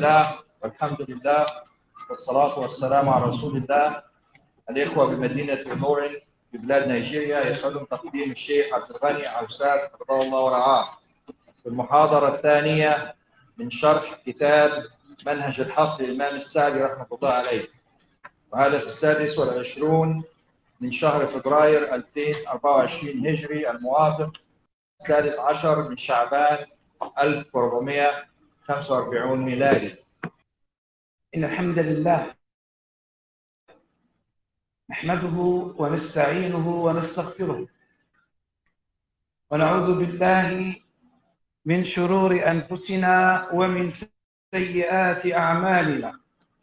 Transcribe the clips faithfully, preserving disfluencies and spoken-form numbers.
الله والحمد لله والصلاة والسلام على رسول الله. الإخوة بمدينة مورين في بلاد نيجيريا يسعدهم تقديم الشيخ عبد الغني عوساد حفظه الله ورعاه في المحاضرة الثانية من شرح كتاب منهج الحق للإمام السعدي رحمه الله عليه، وهذا في السادس والعشرون من شهر فبراير ألفين وأربعة وعشرين هجري الموافق السادس عشر من شعبان ألف وأربعمائة وخمسة وأربعين ميلادي. إن الحمد لله نحمده ونستعينه ونستغفره ونعوذ بالله من شرور أنفسنا ومن سيئات أعمالنا.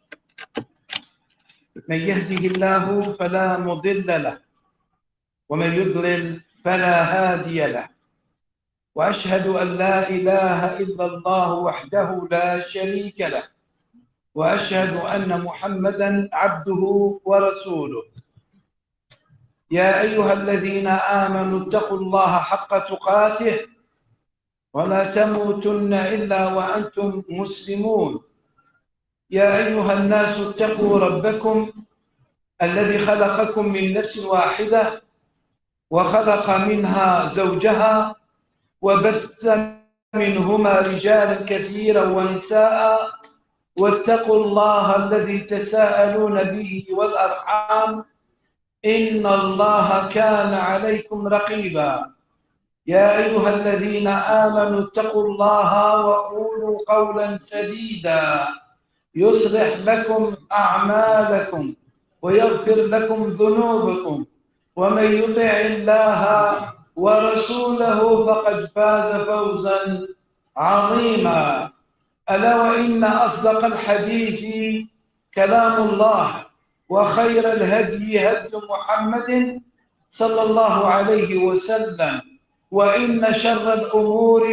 من يهده الله فلا مضل له ومن يضلل فلا هادي له، وأشهد أن لا إله إلا الله وحده لا شريك له، وأشهد أن محمدًا عبده ورسوله. يا أيها الذين آمنوا اتقوا الله حق تقاته ولا تموتن إلا وأنتم مسلمون. يا أيها الناس اتقوا ربكم الذي خلقكم من نفس واحدة وخلق منها زوجها وبث منهما رجالا كثيرا ونساء، واتقوا الله الذي تساءلون به والأرحام إن الله كان عليكم رقيبا. يا أيها الذين آمنوا اتقوا الله وقولوا قولا سديدا يصلح لكم أعمالكم ويغفر لكم ذنوبكم، ومن يطع الله ورسوله فقد فاز فوزا عظيما. ألا وإن أصدق الحديث كلام الله، وخير الهدي هدي محمد صلى الله عليه وسلم، وإن شر الأمور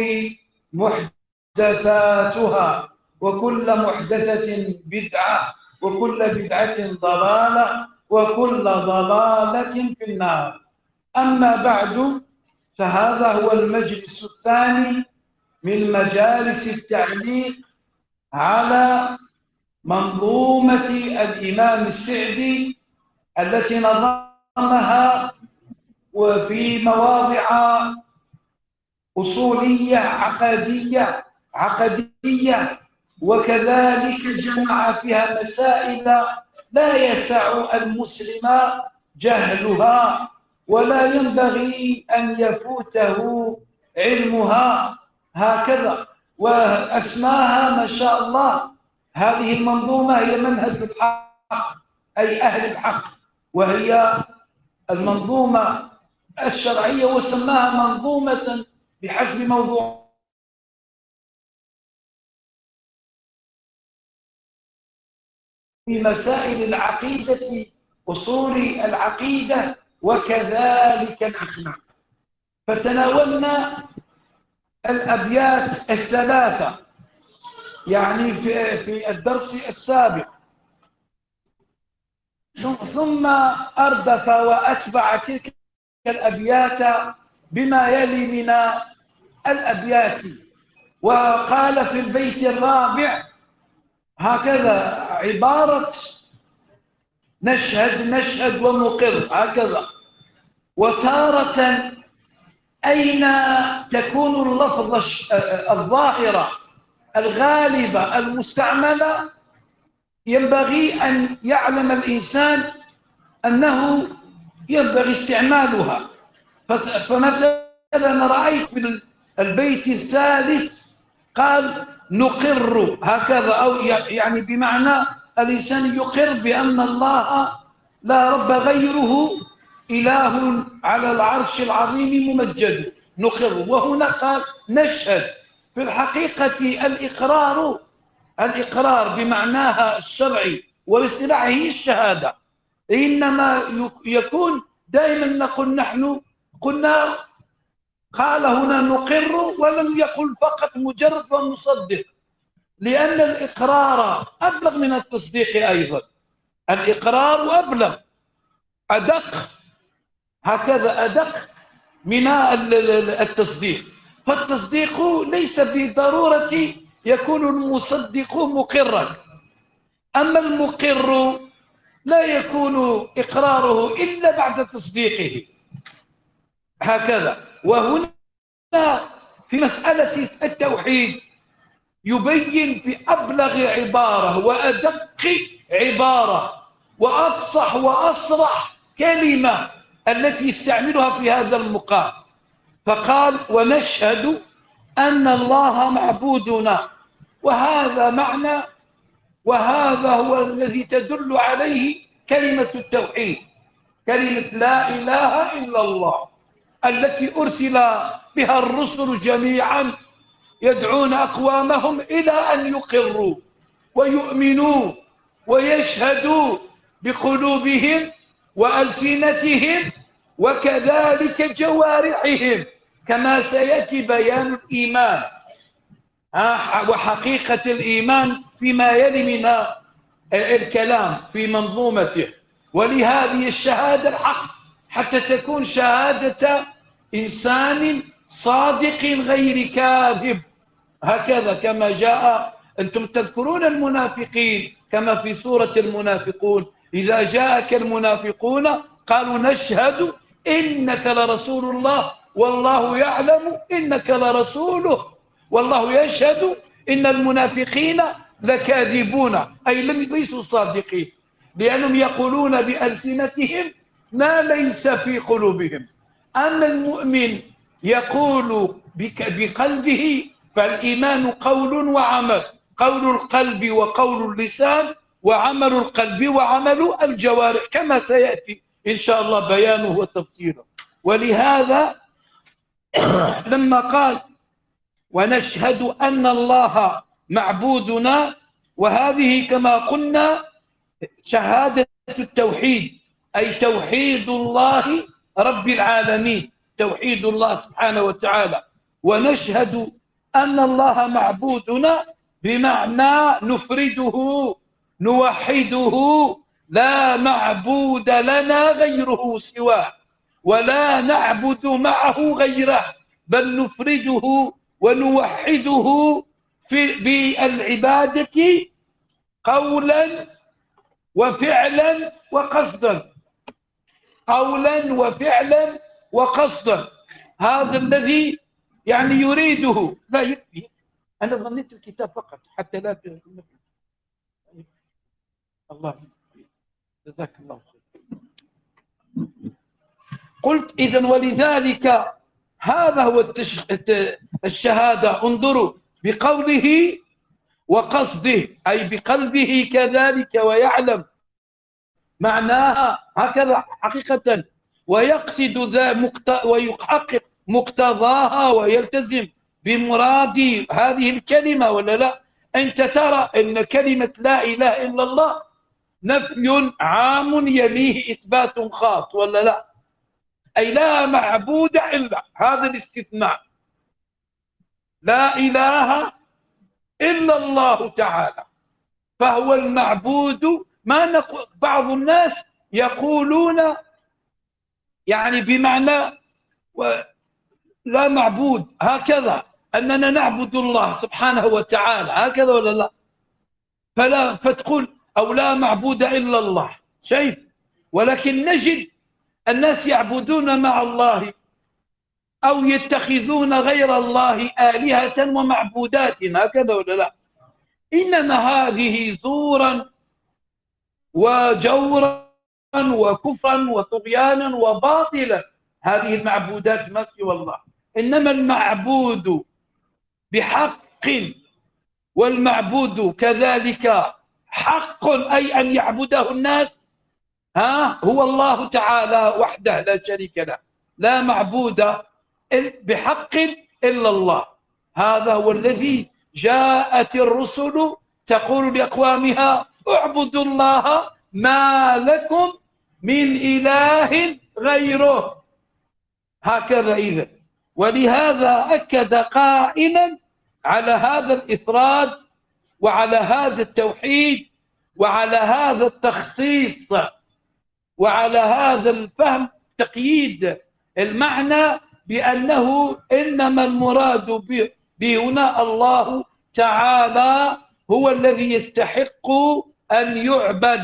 محدثاتها، وكل محدثة بدعة، وكل بدعة ضلالة، وكل ضلالة في النار. أما بعد، فهذا هو المجلس الثاني من مجالس التعليق على منظومة الإمام السعدي التي نظمها وفي مواضع أصولية عقدية عقدية وكذلك جمع فيها مسائل لا يسع المسلم جهلها ولا ينبغي أن يفوته علمها، هكذا. وأسماها ما شاء الله، هذه المنظومة هي منهج الحق أي أهل الحق، وهي المنظومة الشرعية، وسماها منظومة بحسب موضوع في مسائل العقيدة، أصول العقيدة وكذلك الأخلاق. فتناولنا الأبيات الثلاثة يعني في في الدرس السابق، ثم أردف وأتبع تلك الأبيات بما يلي من الأبيات، وقال في البيت الرابع هكذا عبارة نشهد نشهد ونقر، هكذا. وتارة أين تكون اللفظة الظاهرة الغالبة المستعملة ينبغي أن يعلم الإنسان أنه ينبغي استعمالها. فمثلا رأيت في البيت الثالث قال نقر، هكذا، أو يعني بمعنى الإنسان يقر بأن الله لا رب غيره، إله على العرش العظيم ممجد، نقر. وهنا قال نشهد. في الحقيقة الإقرار الإقرار بمعناها الشرعي والاصطلاحي هي الشهادة، إنما يكون دائما نقول نحن قلنا، قال هنا نقر ولم يقل فقط مجرد ونصدق، لأن الإقرار أبلغ من التصديق أيضا. الإقرار أبلغ، أدق، هكذا أدق من التصديق. فالتصديق ليس بالضرورة يكون المصدق مقرا، أما المقر لا يكون إقراره إلا بعد تصديقه. هكذا. وهنا في مسألة التوحيد يبين بأبلغ عبارة وأدق عبارة وأفصح وأصرح كلمة التي يستعملها في هذا المقام، فقال ونشهد أن الله معبودنا. وهذا معنى، وهذا هو الذي تدل عليه كلمة التوحيد، كلمة لا إله إلا الله التي أرسل بها الرسل جميعا يدعون أقوامهم إلى أن يقروا ويؤمنوا ويشهدوا بقلوبهم وألسنتهم وكذلك جوارحهم، كما سيأتي بيان الإيمان وحقيقة الإيمان فيما يلي من الكلام في منظومته. ولهذه الشهادة الحق حتى تكون شهادة إنسان صادق غير كاذب، هكذا كما جاء. أنتم تذكرون المنافقين كما في سورة المنافقون، إذا جاءك المنافقون قالوا نشهد إنك لرسول الله والله يعلم إنك لرسوله والله يشهد إن المنافقين لكاذبون، أي ليسوا صادقين، لأنهم يقولون بألسنتهم ما ليس في قلوبهم. أما المؤمن يقول بقلبه، فالإيمان قول وعمل، قول القلب وقول اللسان وعمل القلب وعمل الجوارح، كما سيأتي إن شاء الله بيانه وتفصيله. ولهذا لما قال ونشهد أن الله معبودنا، وهذه كما قلنا شهادة التوحيد، أي توحيد الله رب العالمين، توحيد الله سبحانه وتعالى. ونشهد أن الله معبودنا بمعنى نفرده نوحده، لا معبود لنا غيره سواه ولا نعبد معه غيره، بل نفرده ونوحده في بالعبادة قولا وفعلا وقصدا، قولا وفعلا وقصدا. هذا الذي يعني يريده. لا يكفي، أنا ظنيت الكتاب فقط حتى لا تكون. الله جزاك الله خير. قلت إذن ولذلك هذا هو التش... الشهادة. انظروا بقوله وقصده، أي بقلبه كذلك ويعلم معناها هكذا حقيقة، ويقصد ذا مقت... ويحقق مقتضاها ويلتزم بمراد هذه الكلمة، ولا لا؟ أنت ترى أن كلمة لا إله إلا الله نفي عام يليه إثبات خاص، ولا لا؟ أي لا معبود إلا، هذا الاستثناء، لا إله إلا الله تعالى فهو المعبود. ما نقول بعض الناس يقولون يعني بمعنى لا معبود هكذا، أننا نعبد الله سبحانه وتعالى هكذا، ولا لا؟ فلا فتقول أو لا معبود إلا الله، شايف؟ ولكن نجد الناس يعبدون مع الله أو يتخذون غير الله آلهة ومعبودات هكذا، ولا لا؟ إنما هذه زورا وجورا وكفرا وطغيانا وباطلا، هذه المعبودات ما سوى الله. إنما المعبود بحق والمعبود كذلك حق، أي أن يعبده الناس ها هو الله تعالى وحده لا شريك له، لا معبود بحق إلا الله. هذا هو الذي جاءت الرسل تقول لأقوامها اعبدوا الله ما لكم من إله غيره، هكذا. إذن ولهذا أكد قائلا على هذا الإفراد وعلى هذا التوحيد وعلى هذا التخصيص وعلى هذا الفهم تقييد المعنى بأنه إنما المراد به هنا الله تعالى هو الذي يستحق أن يعبد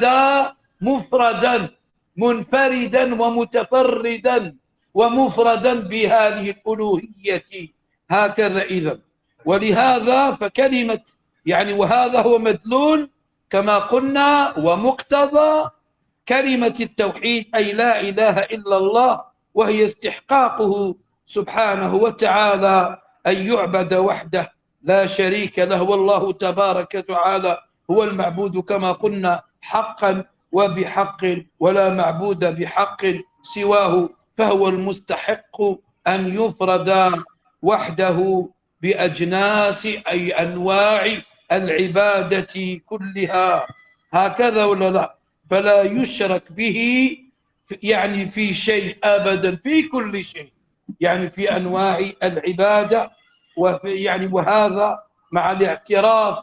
مفردا منفردا ومتفردا ومفردا بهذه الألوهية. هكذا إذا، ولهذا فكلمة يعني وهذا هو مدلول كما قلنا ومقتضى كلمة التوحيد، أي لا إله إلا الله، وهي استحقاقه سبحانه وتعالى أن يعبد وحده لا شريك له. والله تبارك وتعالى هو المعبود كما قلنا حقا وبحق، ولا معبود بحق سواه، فهو المستحق أن يفرد وحده بأجناس أي أنواع العبادة كلها. هكذا ولا لا؟ فلا يشرك به يعني في شيء أبدا، في كل شيء، يعني في أنواع العبادة. وفي يعني وهذا مع الاعتراف،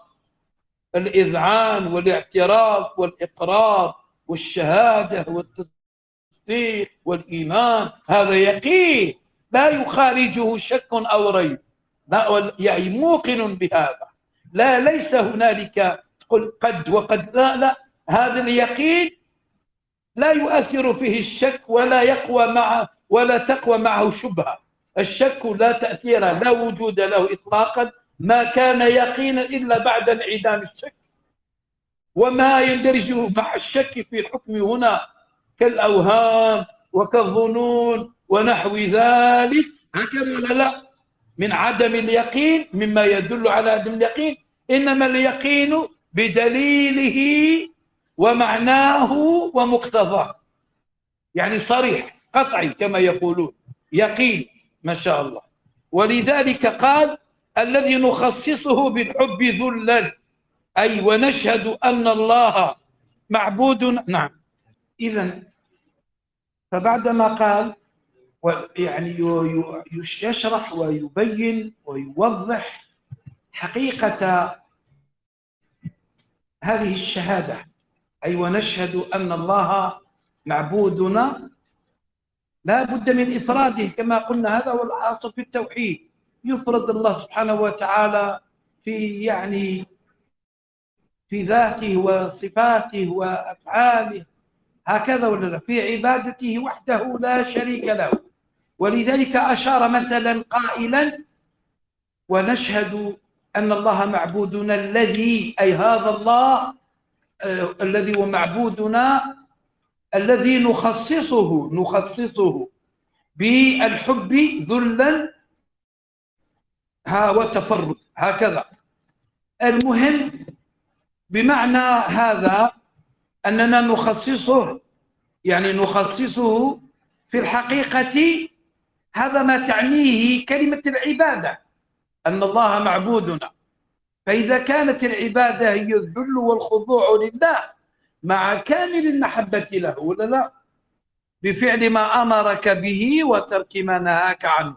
الإذعان والاعتراف والإقرار والشهادة والتصديق والإيمان، هذا يقين لا يخالجه شك أو ريب، لا يعني موقن بهذا، لا ليس هنالك تقول قد وقد، لا لا، هذا اليقين لا يؤثر فيه الشك ولا يقوى معه ولا تقوى معه شبهة. الشك لا تأثير لا وجود له إطلاقا، ما كان يقينا إلا بعد انعدام الشك. وما يندرج مع الشك في الحكم هنا كالأوهام وكالظنون ونحو ذلك، هكذا ولا لا؟ من عدم اليقين، مما يدل على عدم اليقين. إنما اليقين بدليله ومعناه ومقتضاه، يعني صريح قطعي كما يقولون، يقين ما شاء الله. ولذلك قال الذي نخصصه بالحب ذلا، أي ونشهد أن الله معبود. نعم. إذا فبعدما قال يعني يشرح ويبين ويوضح حقيقة هذه الشهادة، أي ونشهد أن الله معبودنا، لا بد من إفراده كما قلنا. هذا هو الأصل في التوحيد، يفرد الله سبحانه وتعالى في يعني في ذاته وصفاته وأفعاله، هكذا ولا لا؟ في عبادته وحده لا شريك له. ولذلك أشار مثلا قائلا ونشهد أن الله معبودنا الذي، أي هذا الله آه الذي هو معبودنا الذي نخصصه نخصصه بالحب ذلا ها وتفرد، هكذا. المهم بمعنى هذا أننا نخصصه، يعني نخصصه في الحقيقة، هذا ما تعنيه كلمة العبادة، أن الله معبودنا. فإذا كانت العبادة هي الذل والخضوع لله مع كامل المحبة له ولا لا، بفعل ما أمرك به وترك ما نهاك عنه،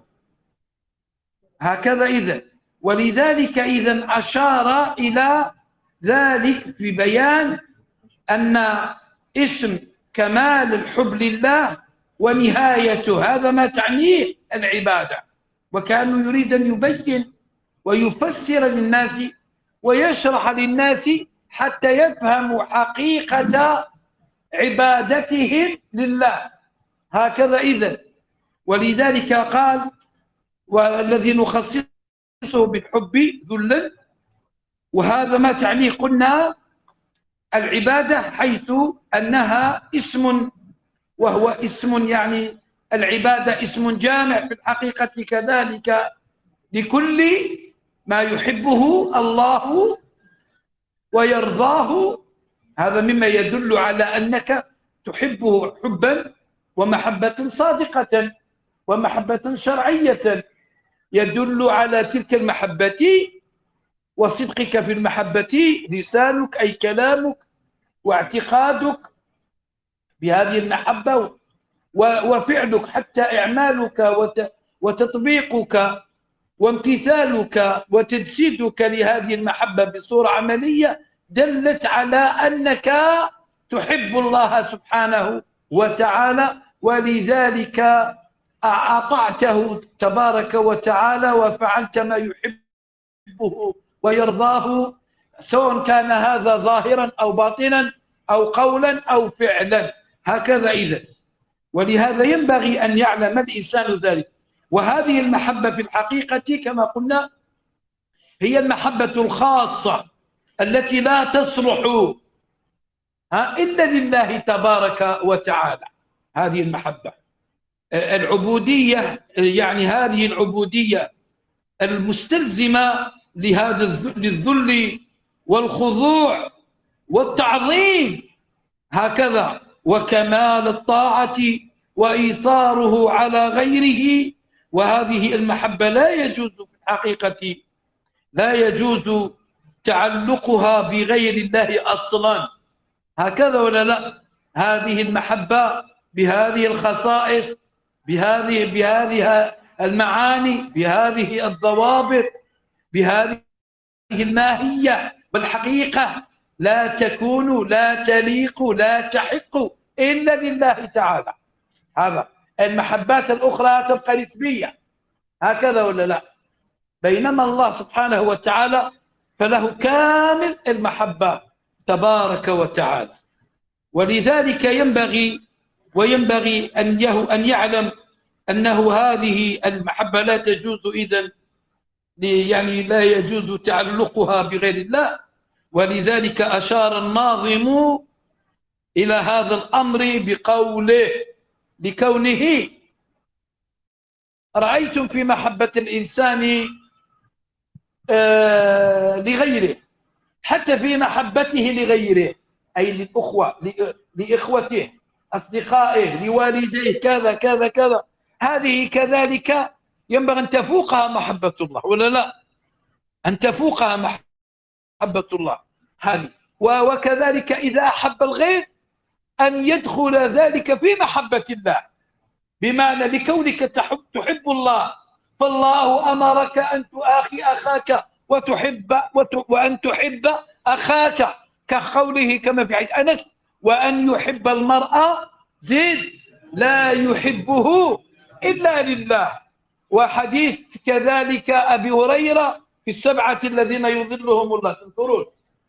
هكذا إذن. ولذلك إذن أشار إلى ذلك في بيان أن اسم كمال الحب لله ونهايته هذا ما تعنيه العبادة. وكان يريد أن يبين ويفسر للناس ويشرح للناس حتى يفهموا حقيقة عبادتهم لله، هكذا إذن. ولذلك قال والذي نخصصه بالحب ذلا، وهذا ما تعنيه قلنا العبادة، حيث أنها اسم، وهو اسم يعني العبادة اسم جامع في الحقيقة كذلك لكل ما يحبه الله ويرضاه. هذا مما يدل على أنك تحبه حبا ومحبة صادقة ومحبة شرعية، يدل على تلك المحبة وصدقك في المحبة لسانك أي كلامك واعتقادك بهذه المحبة وفعلك، حتى إعمالك وتطبيقك وامتثالك وتجسيدك لهذه المحبة بصورة عملية دلت على أنك تحب الله سبحانه وتعالى. ولذلك أطعته تبارك وتعالى وفعلت ما يحبه ويرضاه، سواء كان هذا ظاهرا أو باطنا أو قولا أو فعلا. هكذا إذن. ولهذا ينبغي أن يعلم الإنسان ذلك. وهذه المحبة في الحقيقة كما قلنا هي المحبة الخاصة التي لا تصلح إلا لله تبارك وتعالى. هذه المحبة العبودية، يعني هذه العبودية المستلزمة لهذا للذل والخضوع والتعظيم، هكذا، وكمال الطاعة وإيثاره على غيره. وهذه المحبة لا يجوز في الحقيقة لا يجوز تعلقها بغير الله أصلا. هكذا ولا لا؟ هذه المحبة بهذه الخصائص، بهذه بهذه المعاني، بهذه الضوابط، بهذه الماهية والحقيقة لا تكون، لا تليق، لا تحق إلا لله تعالى. هذا المحبات الأخرى تبقى نسبية، هكذا ولا لا؟ بينما الله سبحانه وتعالى فله كامل المحبة تبارك وتعالى. ولذلك ينبغي وينبغي أن أن يعلم أنه هذه المحبة لا تجوز إذن، يعني لا يجوز تعلقها بغير الله. ولذلك أشار الناظم إلى هذا الأمر بقوله لكونه رأيتم في محبة الإنسان آه لغيره، حتى في محبته لغيره، أي للأخوة، لإخوته، أصدقائه، لوالديه، كذا كذا كذا، هذه كذلك ينبغي أن تفوقها محبة الله ولا لا؟ أن تفوقها محبة الله هذه. وكذلك إذا أحب الغير أن يدخل ذلك في محبة الله، بمعنى لكونك تحب, تحب الله، فالله أمرك أن تؤاخي أخاك وتحب وأن تحب أخاك، كقوله كما في حديث أنس: وأن يحب المرأة زيد لا يحبه إلا لله. وحديث كذلك أبي هريرة في السبعة الذين يظلهم الله، تذكرون: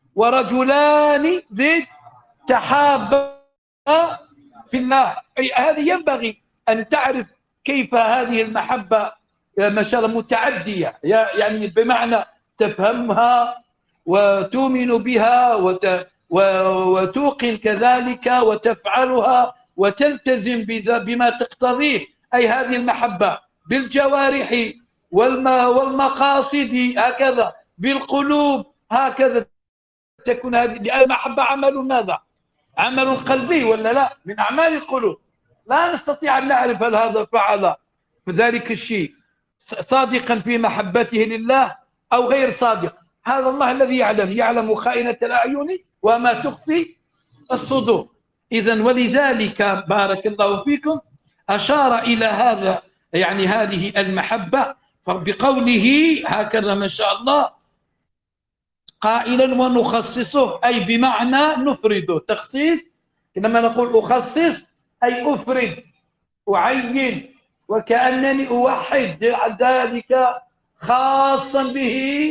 ورجلان زيد تحابا في الله. أي هذه ينبغي أن تعرف كيف هذه المحبة ما شاء الله متعدية، يعني بمعنى تفهمها وتؤمن بها وتوقن كذلك وتفعلها وتلتزم بما تقتضيه. أي هذه المحبة بالجوارح والمقاصد، هكذا بالقلوب، هكذا تكون هذه. لأن المحبة عمل ماذا؟ عمل قلبي ولا لا؟ من أعمال القلوب. لا نستطيع أن نعرف هل هذا فعل ذلك الشيء صادقا في محبته لله أو غير صادق. هذا الله الذي يعلم، يعلم خائنة الأعين وما تخفي الصدور. إذن ولذلك بارك الله فيكم أشار إلى هذا، يعني هذه المحبة بقوله هكذا ما شاء الله قائلا: ونخصصه، أي بمعنى نفرده. تخصيص إنما نقول أخصص أي أفرد، أعين، وكأنني أوحد ذلك خاصا به،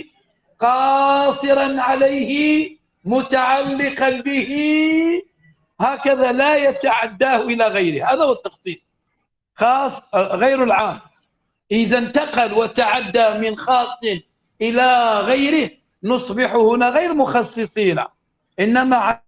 قاصرا عليه، متعلقا به، هكذا لا يتعداه إلى غيره. هذا هو التخصيص، خاص غير العام. إذا انتقل وتعدى من خاص إلى غيره نصبح هنا غير مخصصين، إنما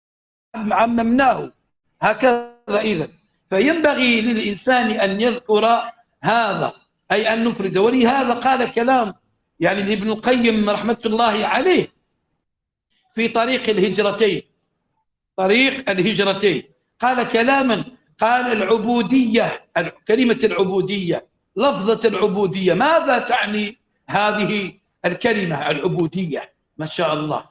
عممناه، هكذا. إذا فينبغي للإنسان أن يذكر هذا، أي أن نفرد. ولهذا قال كلام يعني لابن القيم رحمة الله عليه في طريق الهجرتين، طريق الهجرتين قال كلاما، قال: العبودية، كلمة العبودية، لفظة العبودية، ماذا تعني هذه الكلمة العبودية؟ ما شاء الله.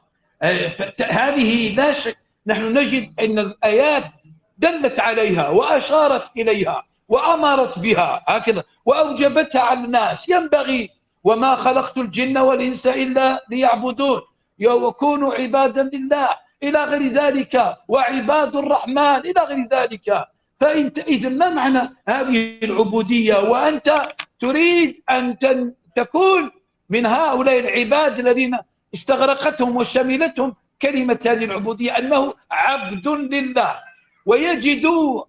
هذه لا شك نحن نجد أن الآيات دلت عليها وأشارت إليها وأمرت بها هكذا وأوجبتها على الناس. ينبغي: وما خلقت الجن والإنس إلا ليعبدون، وكونوا عبادا لله، إلى غير ذلك، وعباد الرحمن، إلى غير ذلك. فإنت إذن ما معنى هذه العبودية وأنت تريد أن تكون من هؤلاء العباد الذين استغرقتهم وشملتهم كلمة هذه العبودية، أنه عبد لله ويجد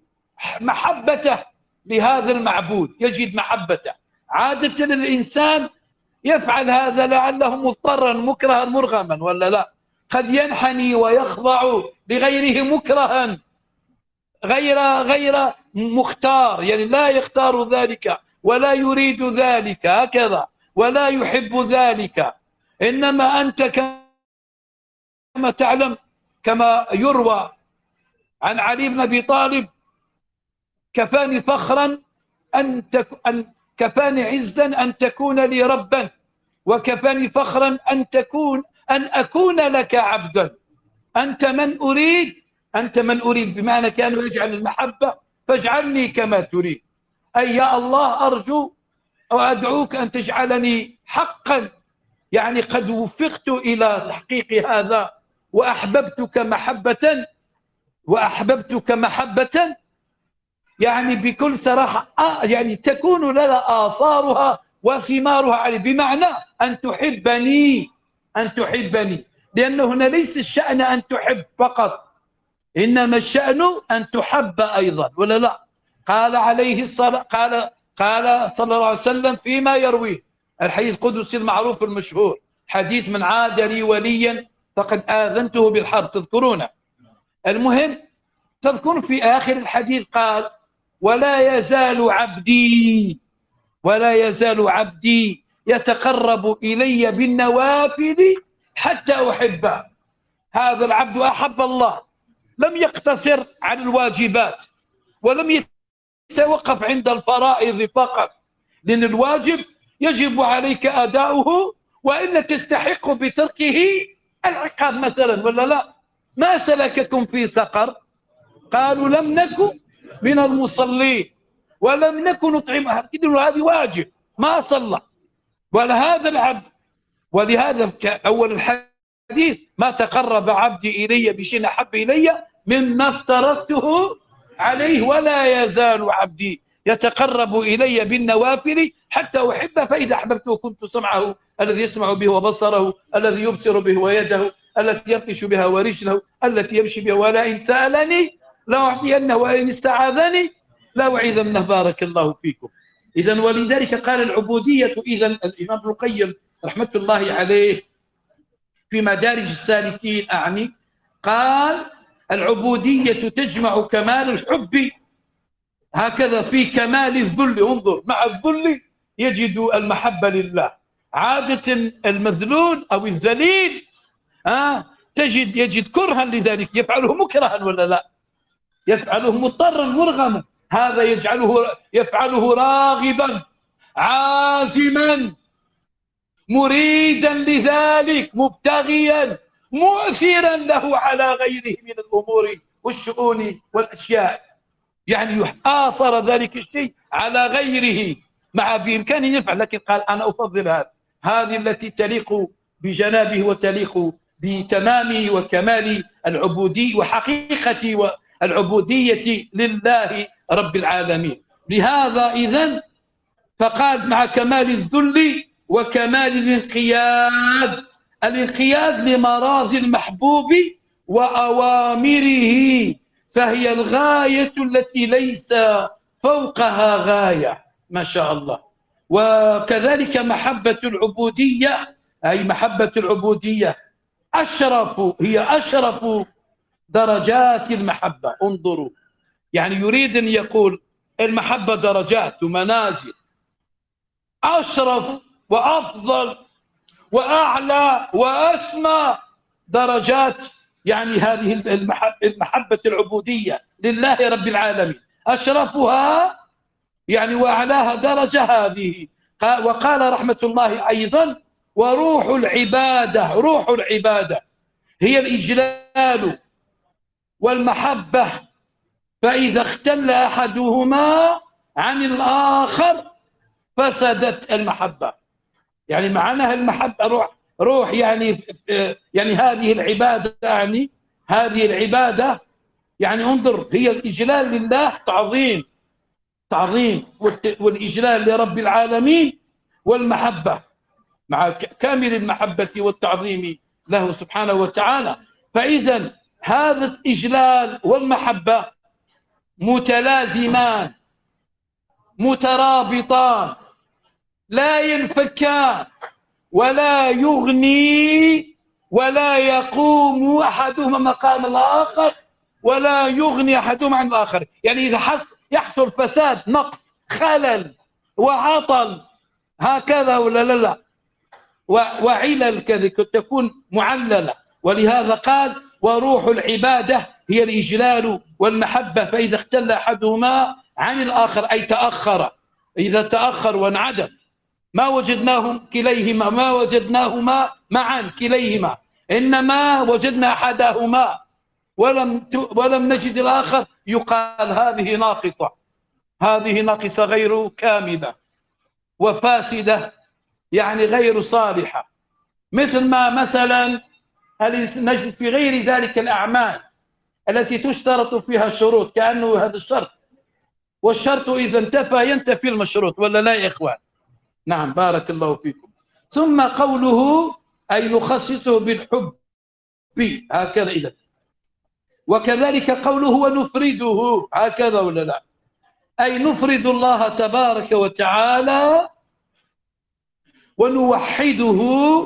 محبته لهذا المعبود، يجد محبته. عادة الإنسان يفعل هذا لعله مضطرا مكرها مرغما ولا لا، قد ينحني ويخضع لغيره مكرها غير غير مختار، يعني لا يختار ذلك ولا يريد ذلك هكذا ولا يحب ذلك. إنما أنت كما تعلم، كما يروى عن علي بن أبي طالب: كفاني فخرا أن, تك أن كفاني عزا أن تكون لي ربا، وكفاني فخرا أن تكون أن أكون لك عبدا. أنت من أريد، أنت من أريد، بمعنى كان يجعل المحبة فاجعلني كما تريد. أي يا الله أرجو وأدعوك أن تجعلني حقا، يعني قد وفقت إلى تحقيق هذا وأحببتك محبة وأحببتك محبة يعني بكل صراحة آه يعني تكون لنا آثارها وثمارها علي، بمعنى أن تحبني، أن تحبني، لأن هنا ليس الشأن أن تحب فقط، إنما الشأن أن تحب أيضا ولا لا. قال عليه الصلاة قال قال صلى الله عليه وسلم فيما يرويه الحديث القدسي المعروف المشهور، حديث: من عاد لي وليا فقد آذنته بالحرب، تذكرونه؟ المهم تذكر في آخر الحديث قال: ولا يزال عبدي ولا يزال عبدي يتقرب إلي بالنوافل حتى أحبه. هذا العبد أحب الله، لم يقتصر على الواجبات ولم يتوقف عند الفرائض فقط، لأن الواجب يجب عليك أداؤه وإلا تستحق بتركه العقاب مثلا ولا لا. ما سلككم في سقر؟ قالوا لم نكن من المصلين ولم نكن نطعم، هذه واجب ما صلى ولا هذا العبد. ولهذا أول الحديث: ما تقرب عبدي إلي بشيء أحب إلي مما افترضته عليه، ولا يزال عبدي يتقرب إلي بالنوافل حتى أحبه، فإذا أحببته كنت سمعه الذي يسمع به، وبصره الذي يبصر به، ويده التي يبطش بها، ورجله التي يمشي بها، ولئن سألني لأعطينه، وإن استعاذني لأعيذنه. بارك الله فيكم. إذن ولذلك قال العبودية، إذن الإمام ابن القيم رحمة الله عليه في مدارج السالكين أعني، قال: العبودية تجمع كمال الحب هكذا في كمال الذل. انظر، مع الذل يجد المحبة لله. عادة المذلول أو الذليل آه تجد يجد كرها لذلك، يفعله مكرها ولا لا، يفعله مضطرا مرغما، هذا يجعله يفعله راغبا عازما مريدا لذلك مبتغيا مؤثرا له على غيره من الأمور والشؤون والأشياء، يعني آثر ذلك الشيء على غيره مع بإمكانه يفعل، لكن قال: أنا أفضل هذا، هذه التي تليق بجنابه وتليق بتمام وكمال العبودية وحقيقة العبودية لله رب العالمين. لهذا إذن فقال: مع كمال الذل وكمال الانقياد، الانقياد لمراضي المحبوب وأوامره، فهي الغاية التي ليس فوقها غاية. ما شاء الله. وكذلك محبة العبودية، أي محبة العبودية أشرف، هي أشرف درجات المحبة. انظروا، يعني يريد أن يقول المحبة درجات ومنازل، أشرف وأفضل وأعلى وأسمى درجات يعني هذه المحبة العبودية لله رب العالمين، أشرفها يعني وأعلاها درجة هذه. وقال رحمة الله أيضا: وروح العبادة، روح العبادة هي الإجلال والمحبة، فإذا اختل أحدهما عن الآخر فسدت المحبة. يعني معناها المحبة روح روح يعني يعني هذه العبادة، يعني هذه العبادة يعني انظر، هي الإجلال لله، تعظيم تعظيم والإجلال لرب العالمين، والمحبة مع كامل المحبة والتعظيم له سبحانه وتعالى. فإذا هذا الإجلال والمحبة متلازمان مترابطان لا ينفكان ولا يغني ولا يقوم أحدهما مقام الآخر ولا يغني أحدهما عن الآخر. يعني إذا يحصل فساد نقص خلل وعطل هكذا ولا لا لا وعلل كذا تكون معللة. ولهذا قال وروح العبادة هي الإجلال والمحبة، فإذا اختل أحدهما عن الآخر أي تأخر، إذا تأخر وانعدم ما وجدناهم كليهما ما وجدناهما معا كليهما، إنما وجدنا أحدهما ولم ولم نجد الآخر، يقال هذه ناقصة، هذه ناقصة غير كاملة وفاسدة، يعني غير صالحة. مثل ما مثلا نجد في غير ذلك الأعمال التي تشترط فيها الشروط، كأنه هذا الشرط، والشرط إذا انتفى ينتفي المشروط، ولا لا يا إخوان؟ نعم بارك الله فيكم. ثم قوله أي نخصصه بالحب هكذا إذا، وكذلك قوله ونفرده هكذا ولا لا، أي نفرد الله تبارك وتعالى ونوحده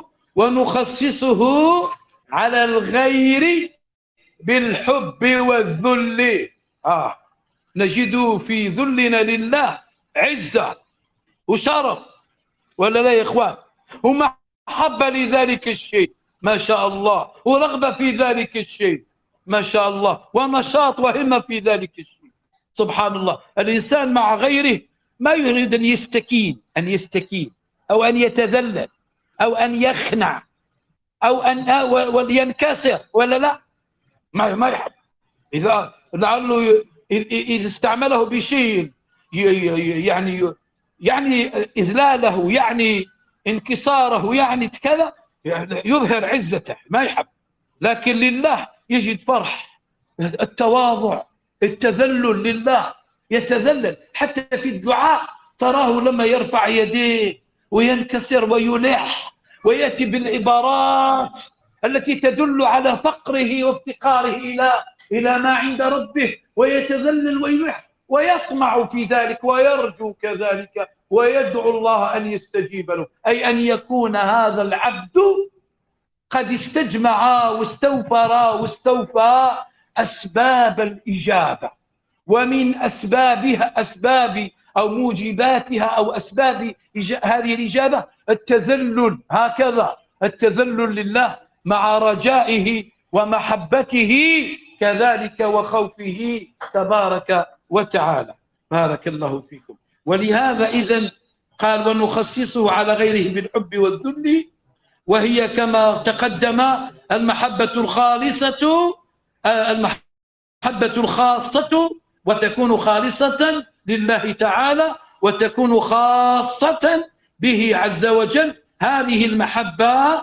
ونخصصه على الغير بالحب والذل. آه نجد في ذلنا لله عزة وشرف، ولا لا يا إخوان؟ ومحبة لذلك الشيء ما شاء الله، ورغبة في ذلك الشيء ما شاء الله، ونشاط وهمة في ذلك الشيء سبحان الله. الإنسان مع غيره ما يريد أن يستكين أن يستكين أو أن يتذلل أو أن يخنع أو أن ينكسر، ولا لا؟ ما ما يحب. إذا لعله إذا استعمله بشيء يعني يعني إذلاله يعني انكساره يعني كذا يظهر عزته ما يحب، لكن لله يجد فرح، التواضع، التذلل لله، يتذلل حتى في الدعاء تراه لما يرفع يديه وينكسر ويلح ويأتي بالعبارات التي تدل على فقره وافتقاره إلى إلى ما عند ربه، ويتذلل ويلح ويطمع في ذلك ويرجو كذلك ويدعو الله أن يستجيب له، أي أن يكون هذا العبد قد استجمع واستوفر واستوفى أسباب الإجابة. ومن أسبابها أسباب أو موجباتها أو أسباب هذه الإجابة التذلل، هكذا التذلل لله مع رجائه ومحبته كذلك وخوفه تبارك وتعالى. بارك الله فيكم. ولهذا إذن قال ونخصصه على غيره بالحب والذل، وهي كما تقدم المحبة الخالصة المحبة الخاصة، وتكون خالصة لله تعالى وتكون خاصة به عز وجل. هذه المحبة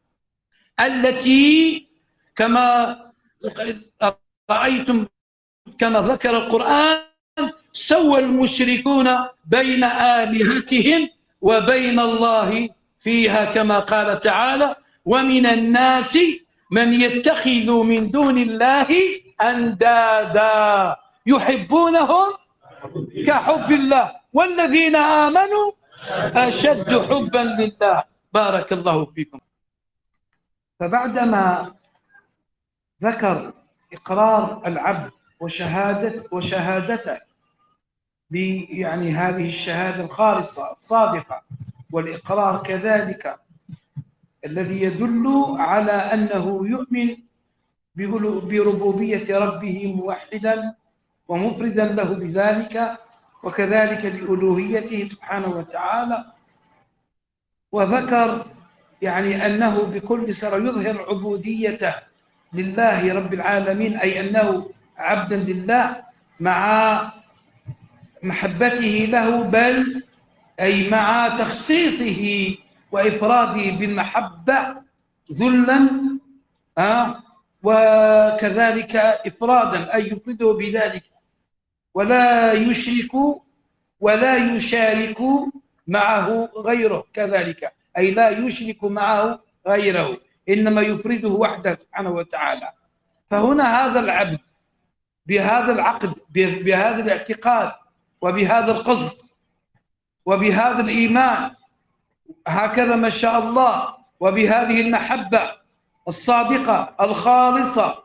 التي كما رأيتم كما ذكر القرآن سوى المشركون بين آلهتهم وبين الله فيها، كما قال تعالى ومن الناس من يتخذ من دون الله أندادا يحبونهم كحب الله والذين آمنوا أشد حبا لله. بارك الله فيكم. فبعدما ذكر إقرار العبد وشهادة وشهادته يعني هذه الشهادة الخالصة الصادقة، والإقرار كذلك الذي يدل على أنه يؤمن بربوبية ربه موحدا ومفردا له بذلك، وكذلك بألوهيته سبحانه وتعالى. وذكر يعني أنه بكل سر يظهر عبوديته لله رب العالمين، أي أنه عبدا لله مع محبته له، بل أي مع تخصيصه وإفراده بالمحبة ذلا آه وكذلك إفرادا أي يفرده بذلك، ولا يشرك ولا يشارك معه غيره كذلك، أي لا يشرك معه غيره، إنما يفرده وحده سبحانه وتعالى. فهنا هذا العبد بهذا العقد بهذا الاعتقاد وبهذا القصد وبهذا الإيمان هكذا ما شاء الله، وبهذه المحبة الصادقة الخالصة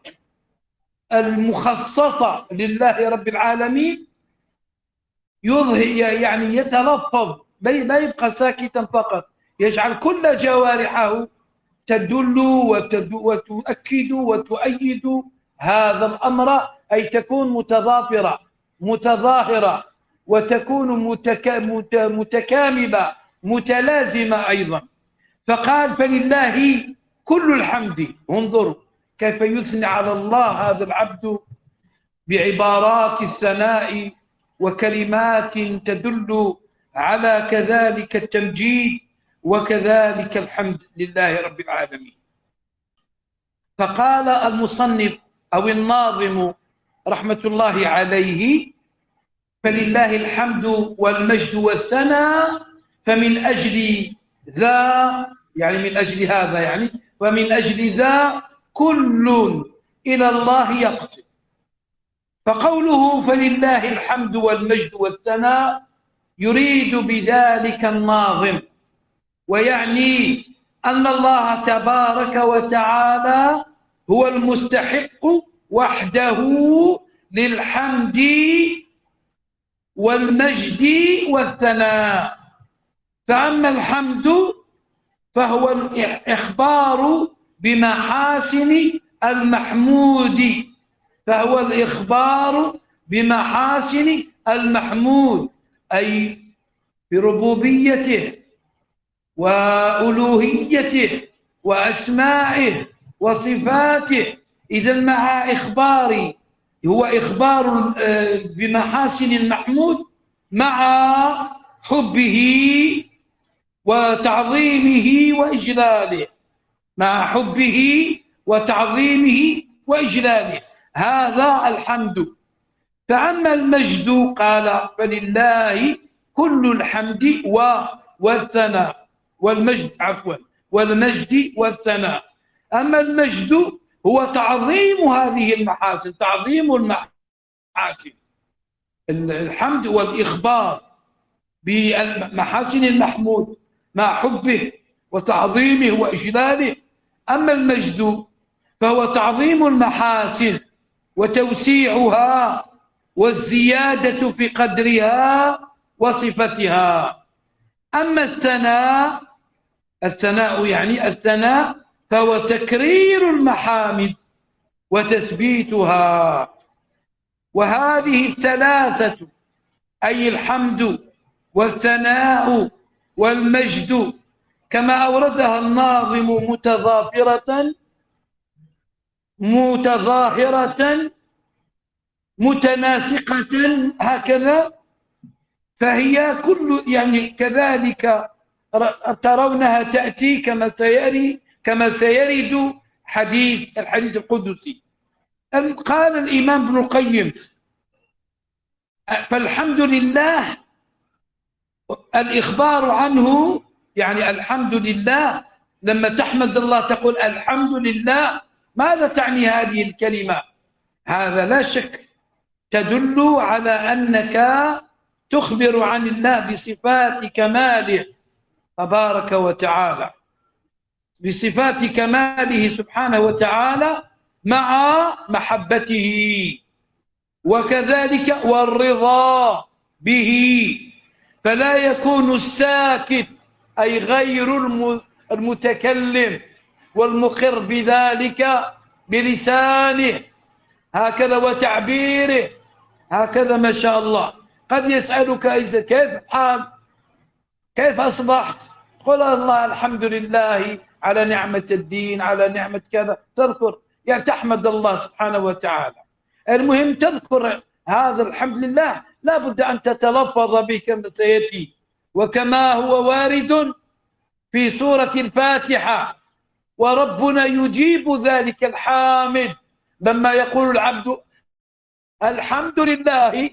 المخصصة لله رب العالمين، يظهر يعني يتلفظ، لا يبقى ساكتا فقط، يجعل كل جوارحه تدل وتؤكد وتؤيد هذا الأمر، أي تكون متضافرة متظاهرة وتكون متكاملة متلازمة أيضا. فقال فلله كل الحمد. انظروا كيف يثني على الله هذا العبد بعبارات الثناء وكلمات تدل على كذلك التمجيد وكذلك الحمد لله رب العالمين. فقال المصنف أو الناظم رحمة الله عليه فلله الحمد والمجد والثناء، فمن أجل ذا يعني من أجل هذا يعني ومن أجل ذا كل إلى الله يقصد. فقوله فلله الحمد والمجد والثناء يريد بذلك الناظم، ويعني أن الله تبارك وتعالى هو المستحق وحده للحمد والمجد والثناء. فأما الحمد فهو الإخبار بمحاسن المحمود فهو الإخبار بمحاسن المحمود أي بربوبيته وألوهيته وأسمائه وصفاته. إذن مع إخباري هو إخبار بمحاسن المحمود مع حبه وتعظيمه وإجلاله مع حبه وتعظيمه وإجلاله، هذا الحمد. فأما المجد قال فلله كل الحمد والثناء والمجد عفوا والمجد والثناء. أما المجد هو تعظيم هذه المحاسن، تعظيم المحاسن. الحمد والإخبار بمحاسن المحمود مع حبه وتعظيمه وإجلاله. أما المجد فهو تعظيم المحاسن وتوسيعها والزيادة في قدرها وصفتها. أما الثناء الثناء يعني الثناء فهو تكرير المحامد وتثبيتها. وهذه الثلاثة أي الحمد والثناء والمجد كما أوردها الناظم متضافرة متظاهرة متناسقة هكذا، فهي كل يعني كذلك ترونها تأتي كما سيري كما سيرد حديث الحديث القدسي. قال الإمام ابن القيم فالحمد لله الإخبار عنه يعني الحمد لله، لما تحمد الله تقول الحمد لله، ماذا تعني هذه الكلمة؟ هذا لا شك تدل على أنك تخبر عن الله بصفات كماله تبارك وتعالى، بصفات كماله سبحانه وتعالى مع محبته، وكذلك والرضا به. فلا يكون الساكت أي غير المتكلم والمقر بذلك بلسانه هكذا وتعبيره هكذا ما شاء الله. قد يسألك إذا كيف حال كيف أصبحت، قل الله الحمد لله على نعمة الدين على نعمة كذا، تذكر يعني تحمد الله سبحانه وتعالى. المهم تذكر هذا الحمد لله، لا بد أن تتلفظ به كما سيأتي وكما هو وارد في سورة الفاتحة. وربنا يجيب ذلك الحامد لما يقول العبد الحمد لله،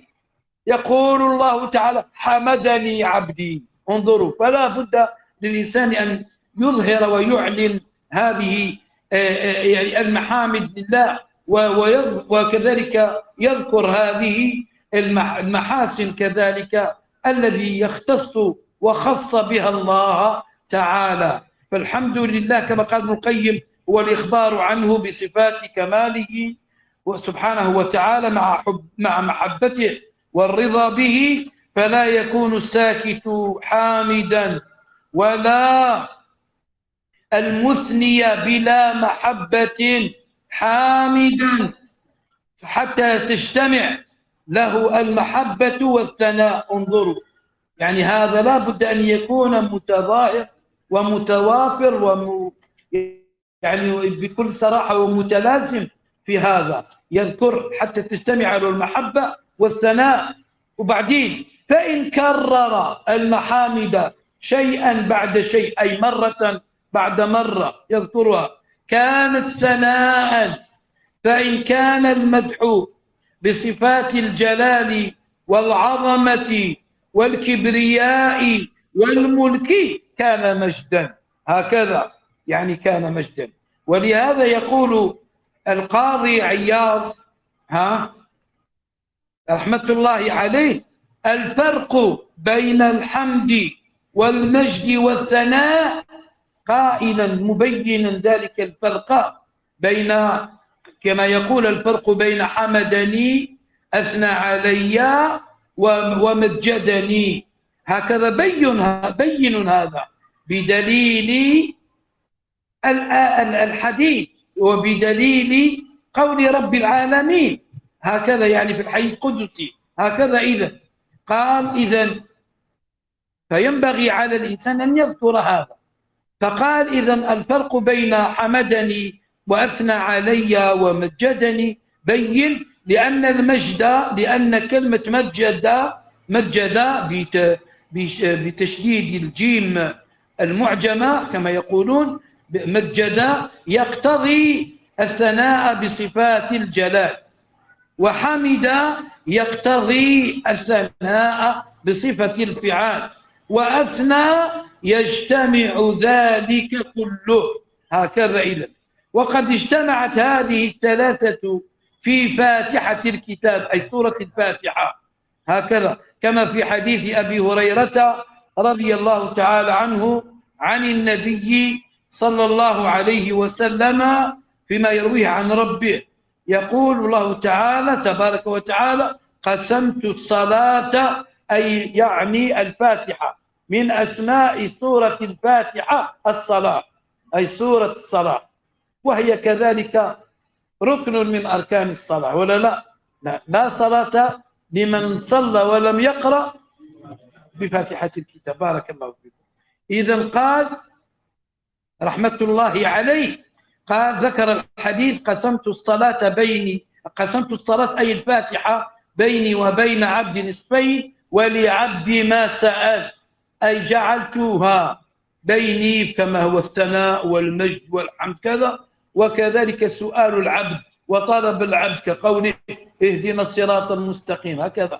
يقول الله تعالى حمدني عبدي. انظروا، فلا بد للإنسان أن يظهر ويعلن هذه يعني المحامد لله، وكذلك يذكر هذه المحاسن كذلك الذي يختص وخص بها الله تعالى. فالحمد لله كما قال ابن القيم هو الإخبار عنه بصفات كماله سبحانه وتعالى مع حب مع محبته والرضا به، فلا يكون الساكت حامدا ولا المثني بلا محبة حامدا حتى تجتمع له المحبة والثناء. انظروا، يعني هذا لا بد أن يكون متظاهر ومتوافر وم... يعني بكل صراحة ومتلازم في هذا. يذكر حتى تجتمع له المحبة والثناء. وبعدين فإن كرر المحامد شيئا بعد شيء، أي مرة بعد مرة يذكرها، كانت ثناء. فإن كان المدح بصفات الجلال والعظمة والكبرياء والملك كان مجدا. هكذا يعني كان مجدا. ولهذا يقول القاضي عياض ها رحمة الله عليه: الفرق بين الحمد والمجد والثناء، قائلا مبينا ذلك الفرق بين، كما يقول الفرق بين حمدني أثنى علي ومجدني. هكذا بين بين هذا بدليل الحديث وبدليل قول رب العالمين. هكذا يعني في الحديث القدسي. هكذا إذا قال إذن فينبغي على الإنسان أن يذكر هذا. فقال إذن الفرق بين حمدني وأثنى علي ومجدني بين، لأن المجد، لأن كلمة مجد مجد بتشديد الجيم المعجمة كما يقولون، مجد يقتضي الثناء بصفات الجلال، وحمد يقتضي الثناء بصفة الفعال، وأثنى يجتمع ذلك كله. هكذا إذن. وقد اجتمعت هذه الثلاثة في فاتحة الكتاب، أي سورة الفاتحة. هكذا كما في حديث أبي هريرة رضي الله تعالى عنه عن النبي صلى الله عليه وسلم فيما يرويه عن ربه، يقول الله تعالى تبارك وتعالى: قسمت الصلاة، أي يعني الفاتحة، من أسماء سورة الفاتحة الصلاة، أي سورة الصلاة، وهي كذلك ركن من أركان الصلاة، ولا لا؟ لا, لا صلاة لمن صلى ولم يقرأ بفاتحة الكتاب. بارك الله فيكم. إذن قال رحمة الله عليه، قال ذكر الحديث: قسمت الصلاة بيني، قسمت الصلاة أي الفاتحة بيني وبين عبد نصفين ولعبدي ما سأل، أي جعلتها بيني كما هو الثناء والمجد والحمد كذا، وكذلك سؤال العبد وطلب العبد كقوله: اهدنا الصراط المستقيم، هكذا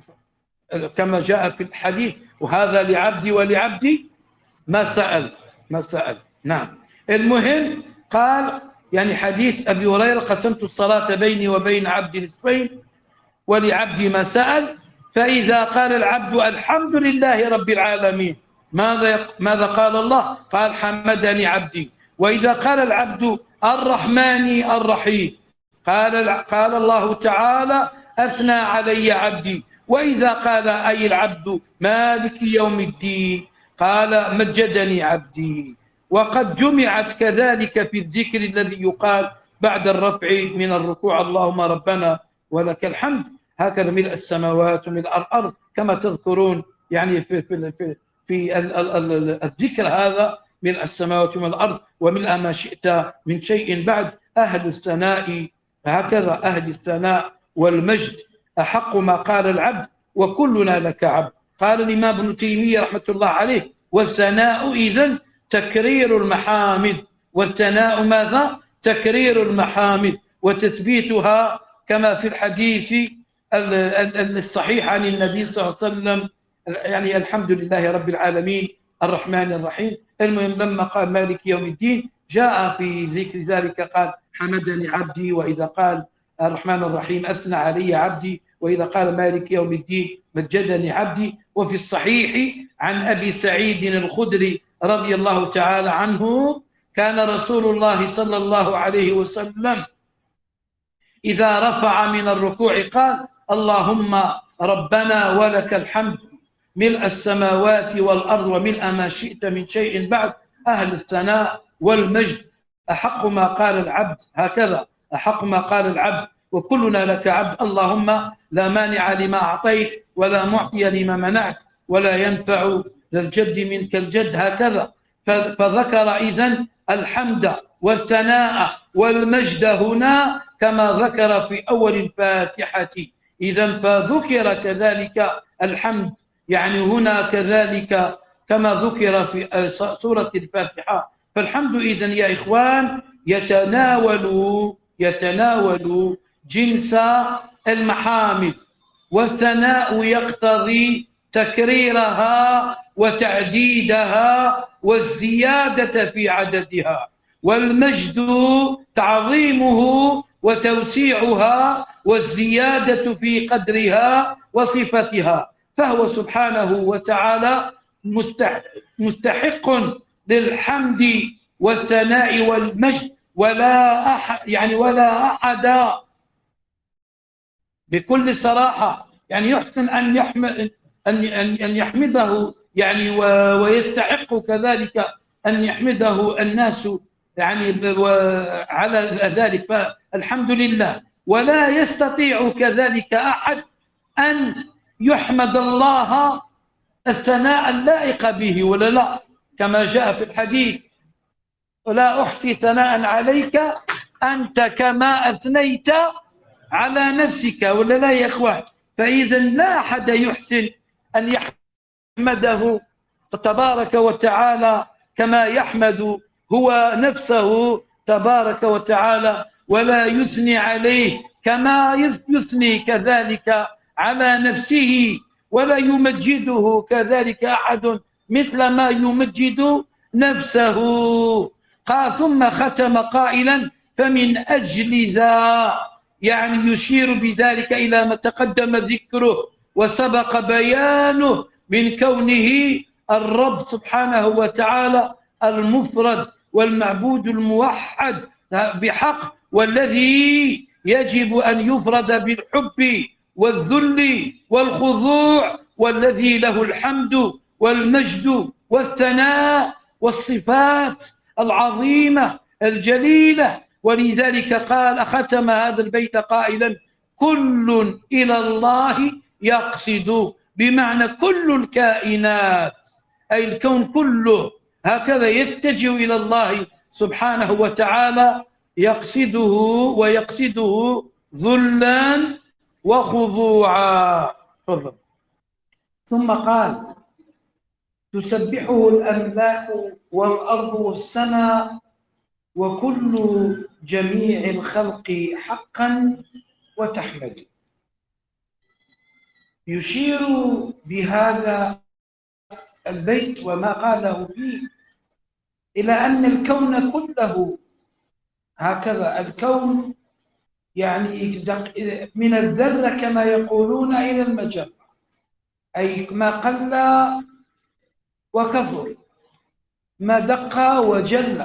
كما جاء في الحديث: وهذا لعبدي ولعبدي ما سأل ما سأل. نعم. المهم قال يعني حديث أبي هريرة: قسمت الصلاة بيني وبين عبدي نصفين ولعبدي ما سأل، فإذا قال العبد الحمد لله رب العالمين، ماذا ماذا قال الله؟ قال: حمدني عبدي. وإذا قال العبد الرحمن الرحيم، قال قال الله تعالى: أثنى علي عبدي. وإذا قال أي العبد مالك يوم الدين، قال: مجدني عبدي. وقد جمعت كذلك في الذكر الذي يقال بعد الرفع من الركوع: اللهم ربنا ولك الحمد، هكذا ملء السماوات وملء الأرض، كما تذكرون يعني في في في, في الذكر هذا: ملء السماوات وملء الأرض وملء ما شئت من شيء بعد. أهل الثناء، هكذا أهل الثناء والمجد أحق ما قال العبد: وكلنا لك عبد. قال الإمام ابن تيمية رحمة الله عليه: والثناء إذن تكرير المحامد. والثناء ماذا؟ تكرير المحامد وتثبيتها، كما في الحديث الصحيح عن النبي صلى الله عليه وسلم، يعني الحمد لله رب العالمين الرحمن الرحيم. المهم لما قال مالك يوم الدين جاء في ذكر ذلك قال حمدني عبدي، وإذا قال الرحمن الرحيم أثنى علي عبدي، وإذا قال مالك يوم الدين مجدني عبدي. وفي الصحيح عن أبي سعيد الخدري رضي الله تعالى عنه كان رسول الله صلى الله عليه وسلم إذا رفع من الركوع قال اللهم ربنا ولك الحمد ملء السماوات والأرض وملء ما شئت من شيء بعد، أهل الثناء والمجد، أحق ما قال العبد، هكذا أحق ما قال العبد وكلنا لك عبد، اللهم لا مانع لما أعطيت ولا معطي لما منعت ولا ينفع ذا الجد منك الجد، هكذا. فذكر إذن الحمد والثناء والمجد هنا كما ذكر في أول الفاتحة. إذن فذكر كذلك الحمد يعني هنا كذلك كما ذكر في سورة الفاتحة. فالحمد إذن يا إخوان يتناول يتناول جنس المحامد، والثناء يقتضي تكريرها وتعديدها والزيادة في عددها، والمجد تعظيمه وتوسيعها والزيادة في قدرها وصفتها. فهو سبحانه وتعالى مستحق للحمد والثناء والمجد، ولا أحد يعني ولا أحد بكل صراحة يعني يحسن أن يحمد أن أن يحمده يعني ويستحق كذلك أن يحمده الناس يعني على ذلك، فالحمد لله. ولا يستطيع كذلك أحد أن يحمد الله الثناء اللائق به، ولا لا، كما جاء في الحديث ولا أحصي ثناء عليك أنت كما أثنيت على نفسك، ولا لا يا إخوان؟ فإذا لا أحد يحسن أن يحمده تبارك وتعالى كما يحمد هو نفسه تبارك وتعالى، ولا يثني عليه كما يثني كذلك على نفسه، ولا يمجده كذلك أحد مثل ما يمجد نفسه. قال ثم ختم قائلا فمن أجل ذا، يعني يشير بذلك إلى ما تقدم ذكره وسبق بيانه من كونه الرب سبحانه وتعالى المفرد والمعبود الموحد بحق، والذي يجب أن يفرد بالحب والذل والخضوع، والذي له الحمد والمجد والثناء والصفات العظيمة الجليلة. ولذلك قال ختم هذا البيت قائلا كل إلى الله يقصد، بمعنى كل الكائنات أي الكون كله هكذا يتجه إلى الله سبحانه وتعالى يقصده ويقصده ذلا وخضوعا. تفضل. ثم قال تسبحه الأملاك والأرض والسماء وكل جميع الخلق حقا وتحمد. يشير بهذا البيت وما قاله فيه إلى أن الكون كله هكذا، الكون يعني من الذرة كما يقولون إلى المجرة، أي ما قل وكثر، ما دق وجل،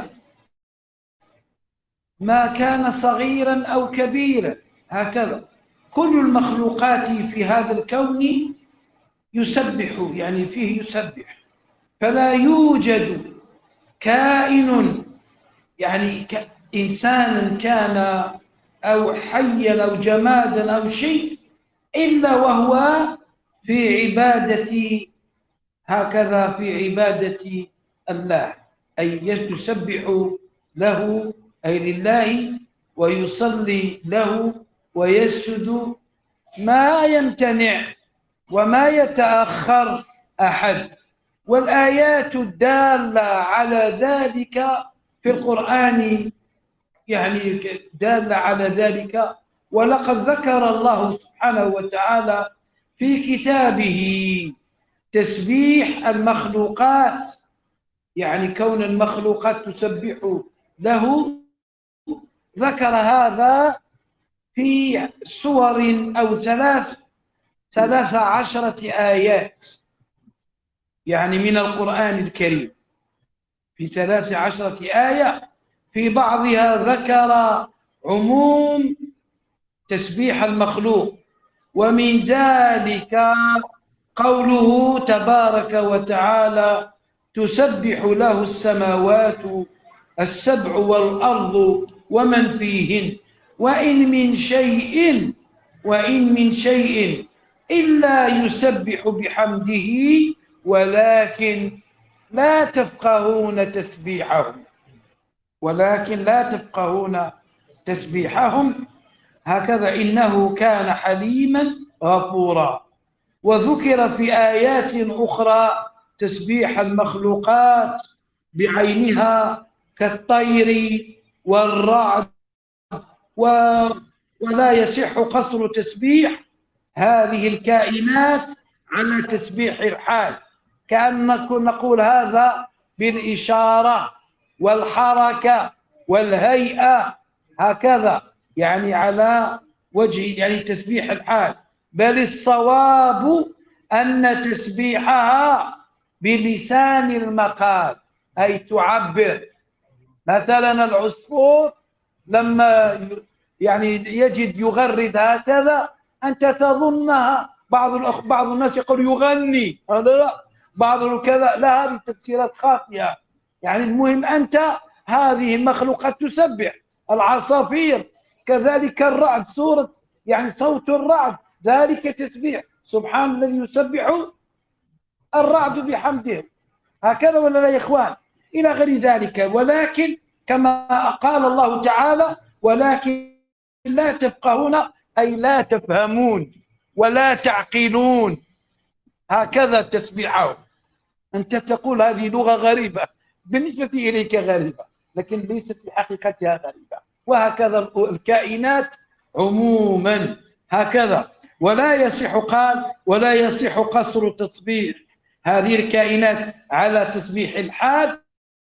ما كان صغيرا أو كبيرا، هكذا كل المخلوقات في هذا الكون يسبح، يعني فيه يسبح. فلا يوجد كائن يعني إنسان كان أو حيا أو جمادا أو شيء إلا وهو في عبادة هكذا في عبادة الله، أي يسبح له أي لله ويصلي له ويسجد، ما يمتنع وما يتأخر أحد. والآيات الدالة على ذلك في القرآن يعني دالة على ذلك، ولقد ذكر الله سبحانه وتعالى في كتابه تسبيح المخلوقات يعني كون المخلوقات تسبح له، ذكر هذا في سور أو ثلاث ثلاث عشرة آيات يعني من القرآن الكريم، في ثلاث عشرة آية في بعضها ذكر عموم تسبيح المخلوق، ومن ذلك قوله تبارك وتعالى تسبح له السماوات السبع والأرض ومن فيهن وإن من شيء وإن من شيء إلا يسبح بحمده ولكن لا تفقهون تسبيحهم ولكن لا تفقهون تسبيحهم هكذا إنه كان حليما غفورا. وذكر في آيات أخرى تسبيح المخلوقات بعينها كالطير والرعد، ولا يصح قصر تسبيح هذه الكائنات على تسبيح الحال، كأن نقول هذا بالإشارة والحركة والهيئة هكذا، يعني على وجه يعني تسبيح الحال، بل الصواب أن تسبيحها بلسان المقال، أي تعبر. مثلا العصفور لما يعني يجد يغرد هكذا أنت تظنها، بعض الأخ بعض الناس يقول يغني، هذا لا، بعض كذا لا، هذه تفسيرات خاطئة. يعني المهم أنت هذه مخلوقات تسبح، العصافير كذلك، الرعد سورة يعني صوت الرعد ذلك تسبيح، سبحان الذي يسبح الرعد بحمده، هكذا ولا لا يا إخوان؟ إلى غير ذلك. ولكن كما قال الله تعالى ولكن لا تفقهون أي لا تفهمون ولا تعقلون، هكذا تسبيحه. أنت تقول هذه لغة غريبة بالنسبة إليك غريبة، لكن ليست في حقيقتها غريبة. وهكذا الكائنات عموما هكذا. ولا يصح قال ولا يصح قصر تسبيح هذه الكائنات على تسبيح الحال،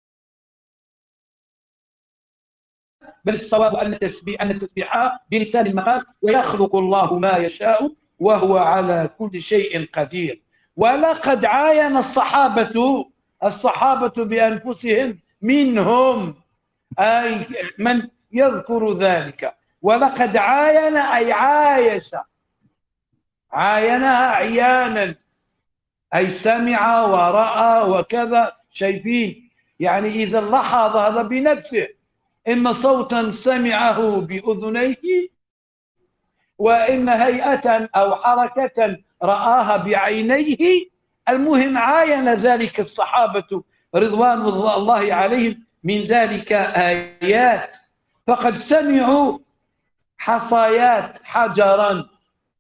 بل الصواب أن التسبيح أن تسبيحها بلسان المقال، ويخلق الله ما يشاء وهو على كل شيء قدير. ولقد عاين الصحابة الصحابة بأنفسهم منهم أي من يذكر ذلك، ولقد عاين أي عايش، عاينها عيانا أي سمع ورأى وكذا، شايفين يعني إذا لاحظ هذا بنفسه، إما صوتا سمعه بأذنيه، وإما هيئة أو حركة رآها بعينيه. المهم عاين ذلك الصحابة رضوان الله عليهم من ذلك آيات، فقد سمعوا حصايات حجرا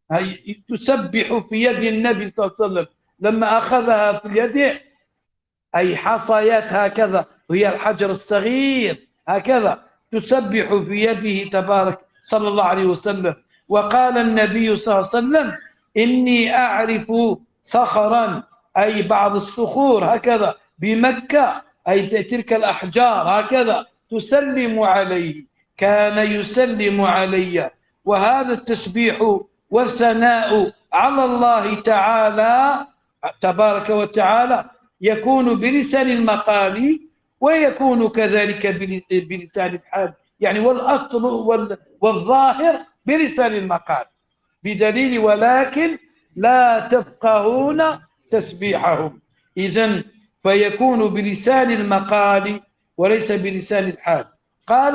تسبح في يد النبي صلى الله عليه وسلم لما أخذها في اليد، أي حصايات هكذا، وهي الحجر الصغير هكذا تسبح في يده تبارك صلى الله عليه وسلم. وقال النبي صلى الله عليه وسلم إني أعرف صخرا أي بعض الصخور هكذا بمكة، أي تلك الأحجار هكذا تسلم عليه، كان يسلم علي. وهذا التسبيح والثناء على الله تعالى تبارك وتعالى يكون بلسان المقال، ويكون كذلك بلسان الحال، يعني والأصل والظاهر بلسان المقال، بدليل ولكن لا تفقهون تسبيحهم. إذن فيكون بلسان المقال وليس بلسان الحال. قال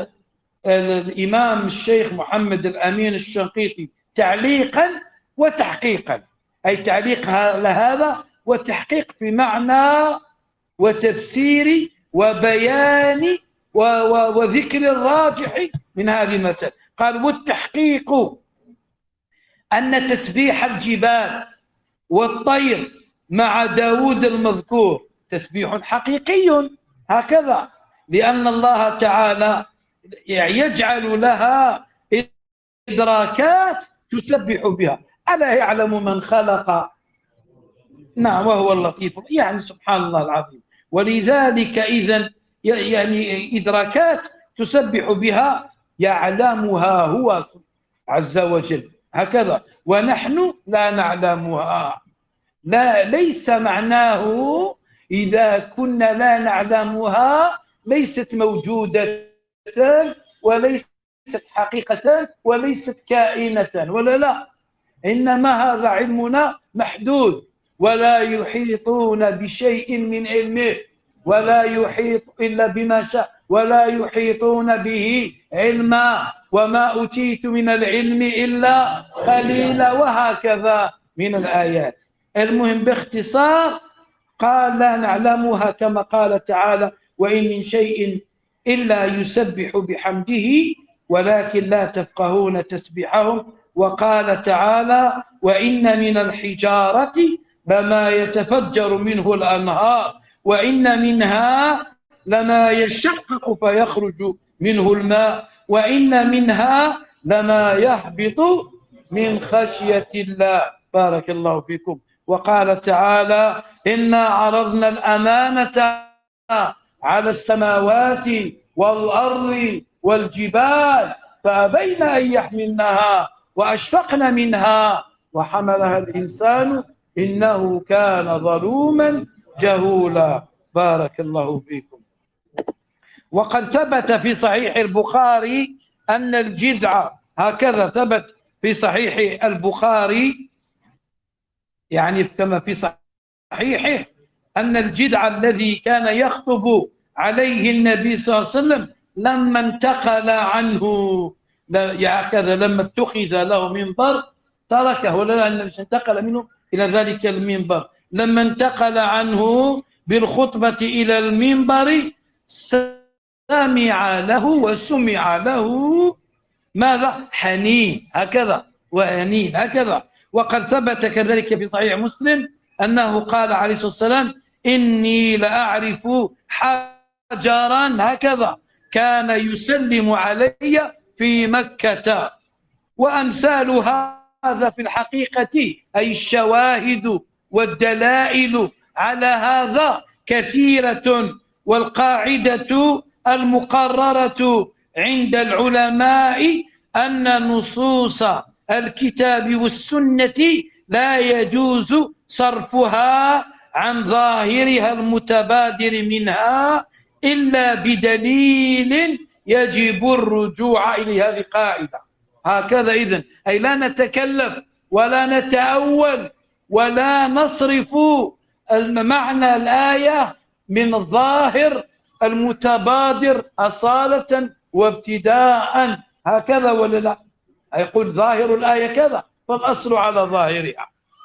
الإمام الشيخ محمد الأمين الشنقيطي تعليقا وتحقيقا، أي تعليق لهذا وتحقيق في معنى وتفسير وبيان وذكر الراجح من هذه المسألة. قال والتحقيق أن تسبيح الجبال والطير مع داود المذكور تسبيح حقيقي هكذا، لأن الله تعالى يجعل لها إدراكات تسبح بها. ألا يعلم من خلق؟ نعم وهو اللطيف، يعني سبحان الله العظيم. ولذلك إذن يعني إدراكات تسبح بها يعلمها هو عز وجل هكذا، ونحن لا نعلمها. لا، ليس معناه إذا كنا لا نعلمها ليست موجودة وليست حقيقة وليست كائنة، ولا لا، إنما هذا علمنا محدود، ولا يحيطون بشيء من علمه ولا يحيط إلا بما شاء ولا يحيطون به علما، وما أوتيت من العلم إلا قليلا، وهكذا من الآيات. المهم باختصار قال لا نعلمها، كما قال تعالى وإن من شيء إلا يسبح بحمده ولكن لا تفقهون تسبيحهم. وقال تعالى وإن من الحجارة لما يتفجر منه الأنهار وإن منها لما يشقق فيخرج منه الماء وإن منها لما يهبط من خشية الله. بارك الله فيكم. وقال تعالى إنا عرضنا الأمانة على السماوات والأرض والجبال فأبين أن يحملنها وأشفقن منها وحملها الإنسان إنه كان ظلوما جهولا. بارك الله فيكم. وقد ثبت في صحيح البخاري أن الجدع، هكذا ثبت في صحيح البخاري يعني كما في صحيحه أن الجدع الذي كان يخطب عليه النبي صلى الله عليه وسلم لما انتقل عنه هكذا لما اتخذ له منبر تركه، ولا لأنه انتقل منه إلى ذلك المنبر، لما انتقل عنه بالخطبة إلى المنبر سمع له وسمع له ماذا؟ حنين هكذا وأنين هكذا. وقد ثبت كذلك في صحيح مسلم أنه قال عليه الصلاة والسلام إني لأعرف حجرا هكذا كان يسلم علي في مكة. وأمثال هذا في الحقيقة أي الشواهد والدلائل على هذا كثيرة، والقاعدة المقررة عند العلماء أن نصوص الكتاب والسنة لا يجوز صرفها عن ظاهرها المتبادر منها إلا بدليل يجب الرجوع إليه. هذه قاعدة هكذا. إذن أي لا نتكلف ولا نتأول ولا نصرف معنى الآية من الظاهر المتبادر أصالة وابتداء هكذا، ولا لا؟ يقول ظاهر الآية كذا فالأصل على ظاهرها،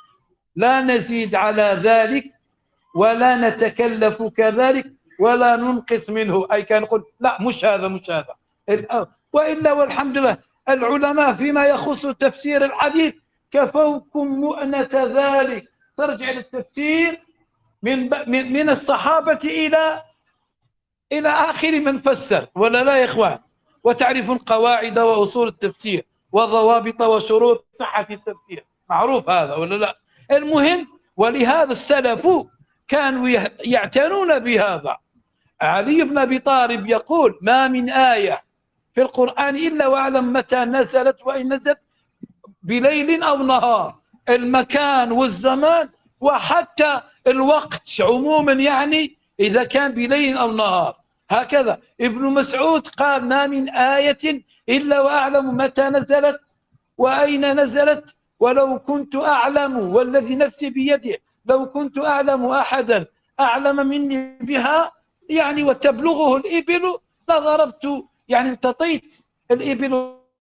لا نزيد على ذلك ولا نتكلف كذلك ولا ننقص منه. أي كان يقول لا مش هذا مش هذا، وإلا والحمد لله العلماء فيما يخص تفسير الحديث كفوكم مؤنة ذلك. ترجع للتفسير من من الصحابة إلى إلى آخر من فسر، ولا لا يا إخوان؟ وتعرفون قواعد وأصول التفسير وضوابط وشروط صحة التفسير، معروف هذا ولا لا؟ المهم، ولهذا السلف كانوا يعتنون بهذا. علي بن أبي طالب يقول ما من آية في القرآن إلا وأعلم متى نزلت وإن نزلت بليل أو نهار، المكان والزمان وحتى الوقت عموما، يعني إذا كان بليل أو نهار هكذا. ابن مسعود قال ما من آية إلا وأعلم متى نزلت وأين نزلت ولو كنت أعلم والذي نفسي بيده لو كنت أعلم أحدا أعلم مني بها يعني وتبلغه الإبل لضربت يعني امتطيت الإبل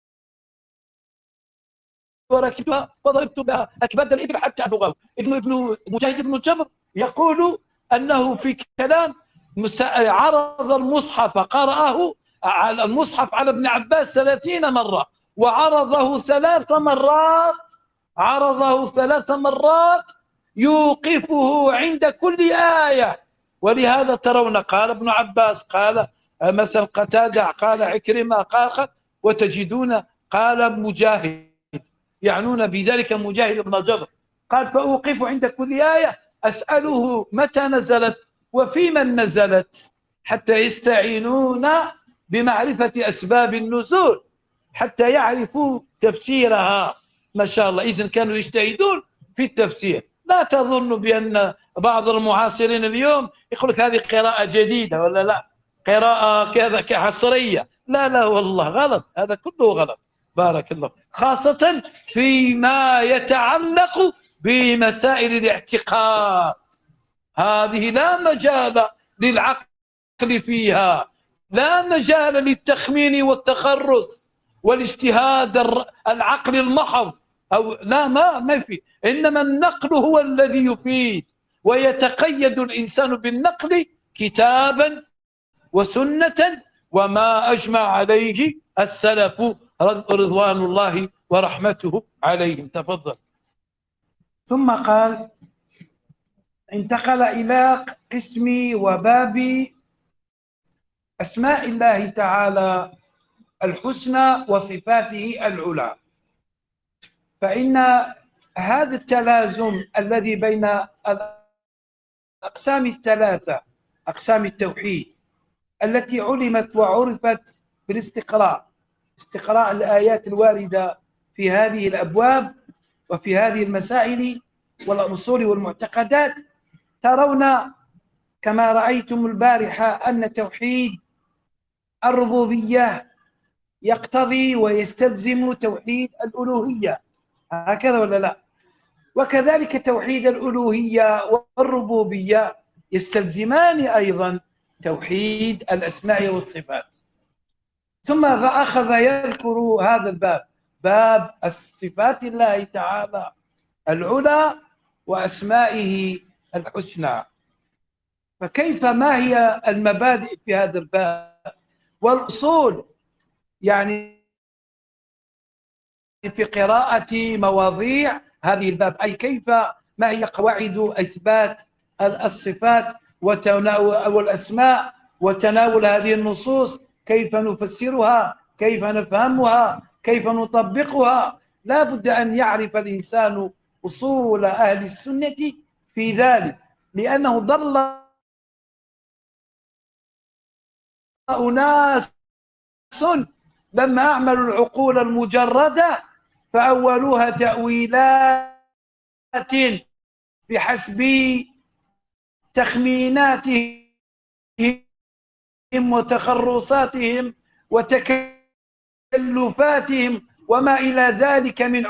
وركبتها وضربت بها أكباد الإبل حتى أبلغه. ابن ابن مجاهد بن جبر يقول أنه في كلام عرض المصحف قرأه على المصحف على ابن عباس ثلاثين مرة وعرضه ثلاث مرات عرضه ثلاث مرات يوقفه عند كل آية. ولهذا ترون قال ابن عباس قال مثلا قتادة قال عكرمة قال، وتجدون قال مجاهد، يعنون بذلك مجاهد بن جبر، قال فأوقف عند كل آية أسأله متى نزلت وفي من نزلت حتى يستعينون بمعرفة أسباب النزول حتى يعرفوا تفسيرها. ما شاء الله، إذن كانوا يجتهدون في التفسير. لا تظن بأن بعض المعاصرين اليوم يقول لك هذه قراءة جديدة ولا لا، قراءة كذا كحصرية. لا لا والله غلط، هذا كله غلط. بارك الله. خاصة فيما يتعلق بمسائل الاعتقاد، هذه لا مجال للعقل فيها، لا مجال للتخمين والتخرص والاجتهاد العقل المحض، أو لا ما ما في. إنما النقل هو الذي يفيد، ويتقيد الإنسان بالنقل كتابا وسنة وما أجمع عليه السلف رضوان الله ورحمته عليهم. تفضل. ثم قال: انتقل إلى قسم وباب أسماء الله تعالى الحسنى وصفاته العلى. فإن هذا التلازم الذي بين الأقسام الثلاثة، أقسام التوحيد التي علمت وعرفت بالاستقراء، استقراء الآيات الواردة في هذه الأبواب وفي هذه المسائل والأصول والمعتقدات، ترون كما رأيتم البارحة أن توحيد الربوبية يقتضي ويستلزم توحيد الألوهية، هكذا ولا لا؟ وكذلك توحيد الألوهية والربوبية يستلزمان أيضا توحيد الأسماء والصفات. ثم أخذ يذكر هذا الباب، باب الصفات الله تعالى العلى وأسمائه الحسنى. فكيف، ما هي المبادئ في هذا الباب والأصول، يعني في قراءة مواضيع هذه الباب، أي كيف، ما هي قواعد إثبات الصفات والأسماء وتناول هذه النصوص، كيف نفسرها، كيف نفهمها، كيف نطبقها. لا بد أن يعرف الإنسان أصول أهل السنة في ذلك، لأنه ضل أناس لما أعملوا العقول المجردة فأولوها تأويلات بحسب تخميناتهم وتخرصاتهم وتكلفاتهم وما إلى ذلك من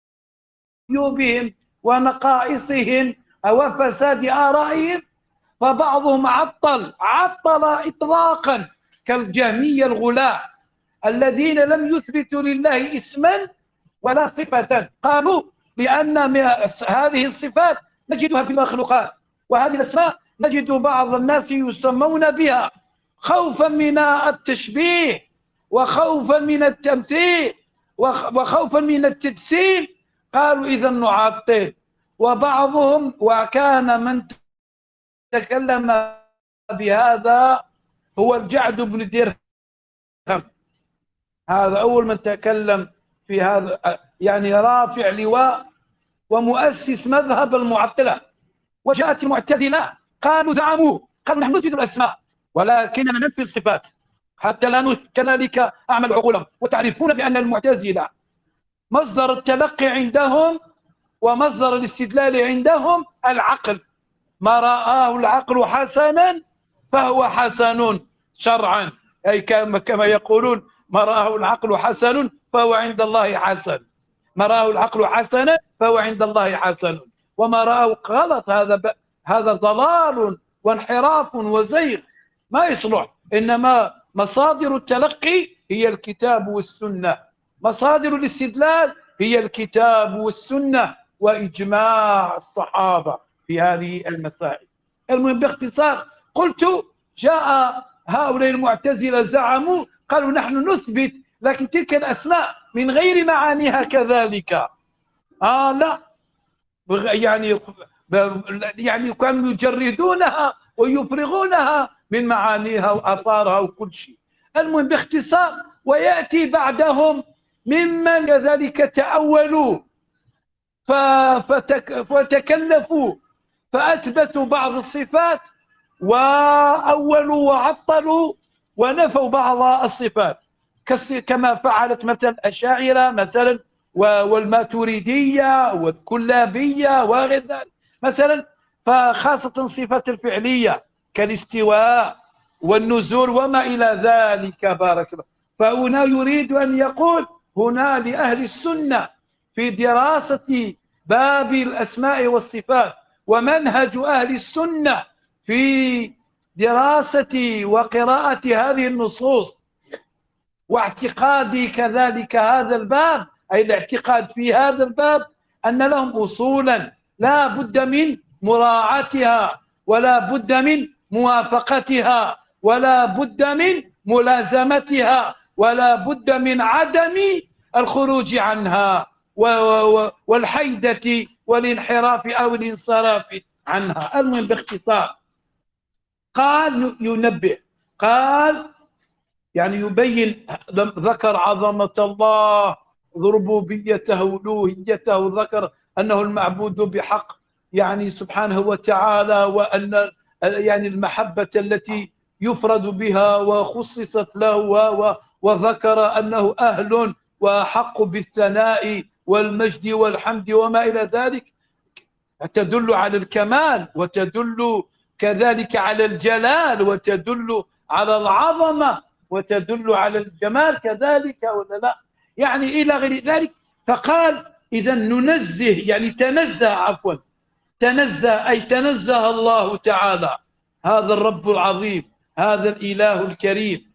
عيوبهم ونقائصهم أو فساد آرائهم. فبعضهم عطل عطل إطلاقا كالجهمية الغلاة الذين لم يثبتوا لله اسما ولا صفة. قالوا لأن هذه الصفات نجدها في المخلوقات، وهذه الأسماء نجد بعض الناس يسمون بها خوفا من التشبيه وخوفا من التمثيل وخوفا من التجسيم. قالوا إذا نعطل. وبعضهم، وكان من تكلم بهذا هو الجعد بن درهم، هذا أول من تكلم في هذا، يعني رافع لواء ومؤسس مذهب المعطلة. وجاءت المعتزلة قالوا زعموا قالوا نحن نثبت الأسماء ولكننا ننفي الصفات حتى لا كذلك أعمل عقولهم. وتعرفون بأن المعتزلة مصدر التلقي عندهم ومصدر الاستدلال عندهم العقل، ما رآه العقل حسنا فهو حسن شرعا، أي كما يقولون ما رآه العقل حسن فهو عند الله حسن، ما رآه العقل حسنا فهو عند الله حسن، وما رآه غلط هذا هذا ضلال وانحراف وزيغ ما يصلح. إنما مصادر التلقي هي الكتاب والسنة، مصادر الاستدلال هي الكتاب والسنة وإجماع الصحابة في هذه المسائل. المهم باختصار قلت جاء هؤلاء المعتزلة زعموا قالوا نحن نثبت لكن تلك الأسماء من غير معانيها كذلك. آه لا، يعني يعني كانوا يجردونها ويفرغونها من معانيها وآثارها وكل شيء. المهم باختصار، ويأتي بعدهم ممن كذلك تأولوا فتك فتكلفوا فأثبتوا بعض الصفات وأولوا وعطلوا ونفوا بعض الصفات كما فعلت مثلا الأشاعرة مثلا والماتريدية والكلابية وغير ذلك مثلا، فخاصة صفة الفعلية كالاستواء والنزول وما إلى ذلك. بارك الله. فهنا يريد أن يقول هنا لأهل السنة في دراسة باب الأسماء والصفات ومنهج أهل السنة في دراسة وقراءة هذه النصوص واعتقاد كذلك هذا الباب، أي الاعتقاد في هذا الباب أن لهم أصولا لا بد من مراعاتها ولا بد من موافقتها ولا بد من ملازمتها ولا بد من عدم الخروج عنها والحيدة والانحراف أو الانصراف عنها. المهم باختصار قال ينبه، قال يعني يبين، ذكر عظمة الله ربوبيته ألوهيته، ذكر أنه المعبود بحق يعني سبحانه وتعالى، وأن يعني المحبة التي يفرد بها وخصصت له، وذكر أنه أهل وحق بالثناء والمجد والحمد وما إلى ذلك، تدل على الكمال وتدل كذلك على الجلال وتدل على العظمة وتدل على الجمال كذلك ولا لا، يعني إلى غير ذلك. فقال إذا ننزه يعني تنزه عفوا تنزه أي تنزه الله تعالى هذا الرب العظيم هذا الإله الكريم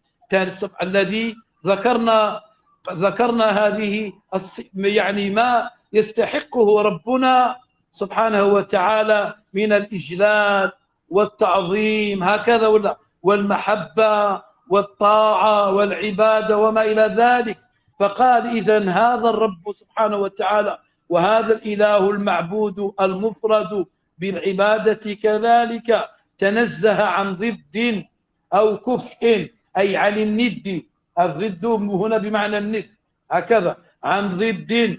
الذي ذكرنا ذكرنا هذه يعني ما يستحقه ربنا سبحانه وتعالى من الإجلال والتعظيم هكذا ولا والمحبة والطاعة والعبادة وما إلى ذلك. فقال إذن هذا الرب سبحانه وتعالى وهذا الإله المعبود المفرد بالعبادة كذلك تنزه عن ضد أو كفء أي عن الند، الضد هنا بمعنى الند هكذا، عن ضد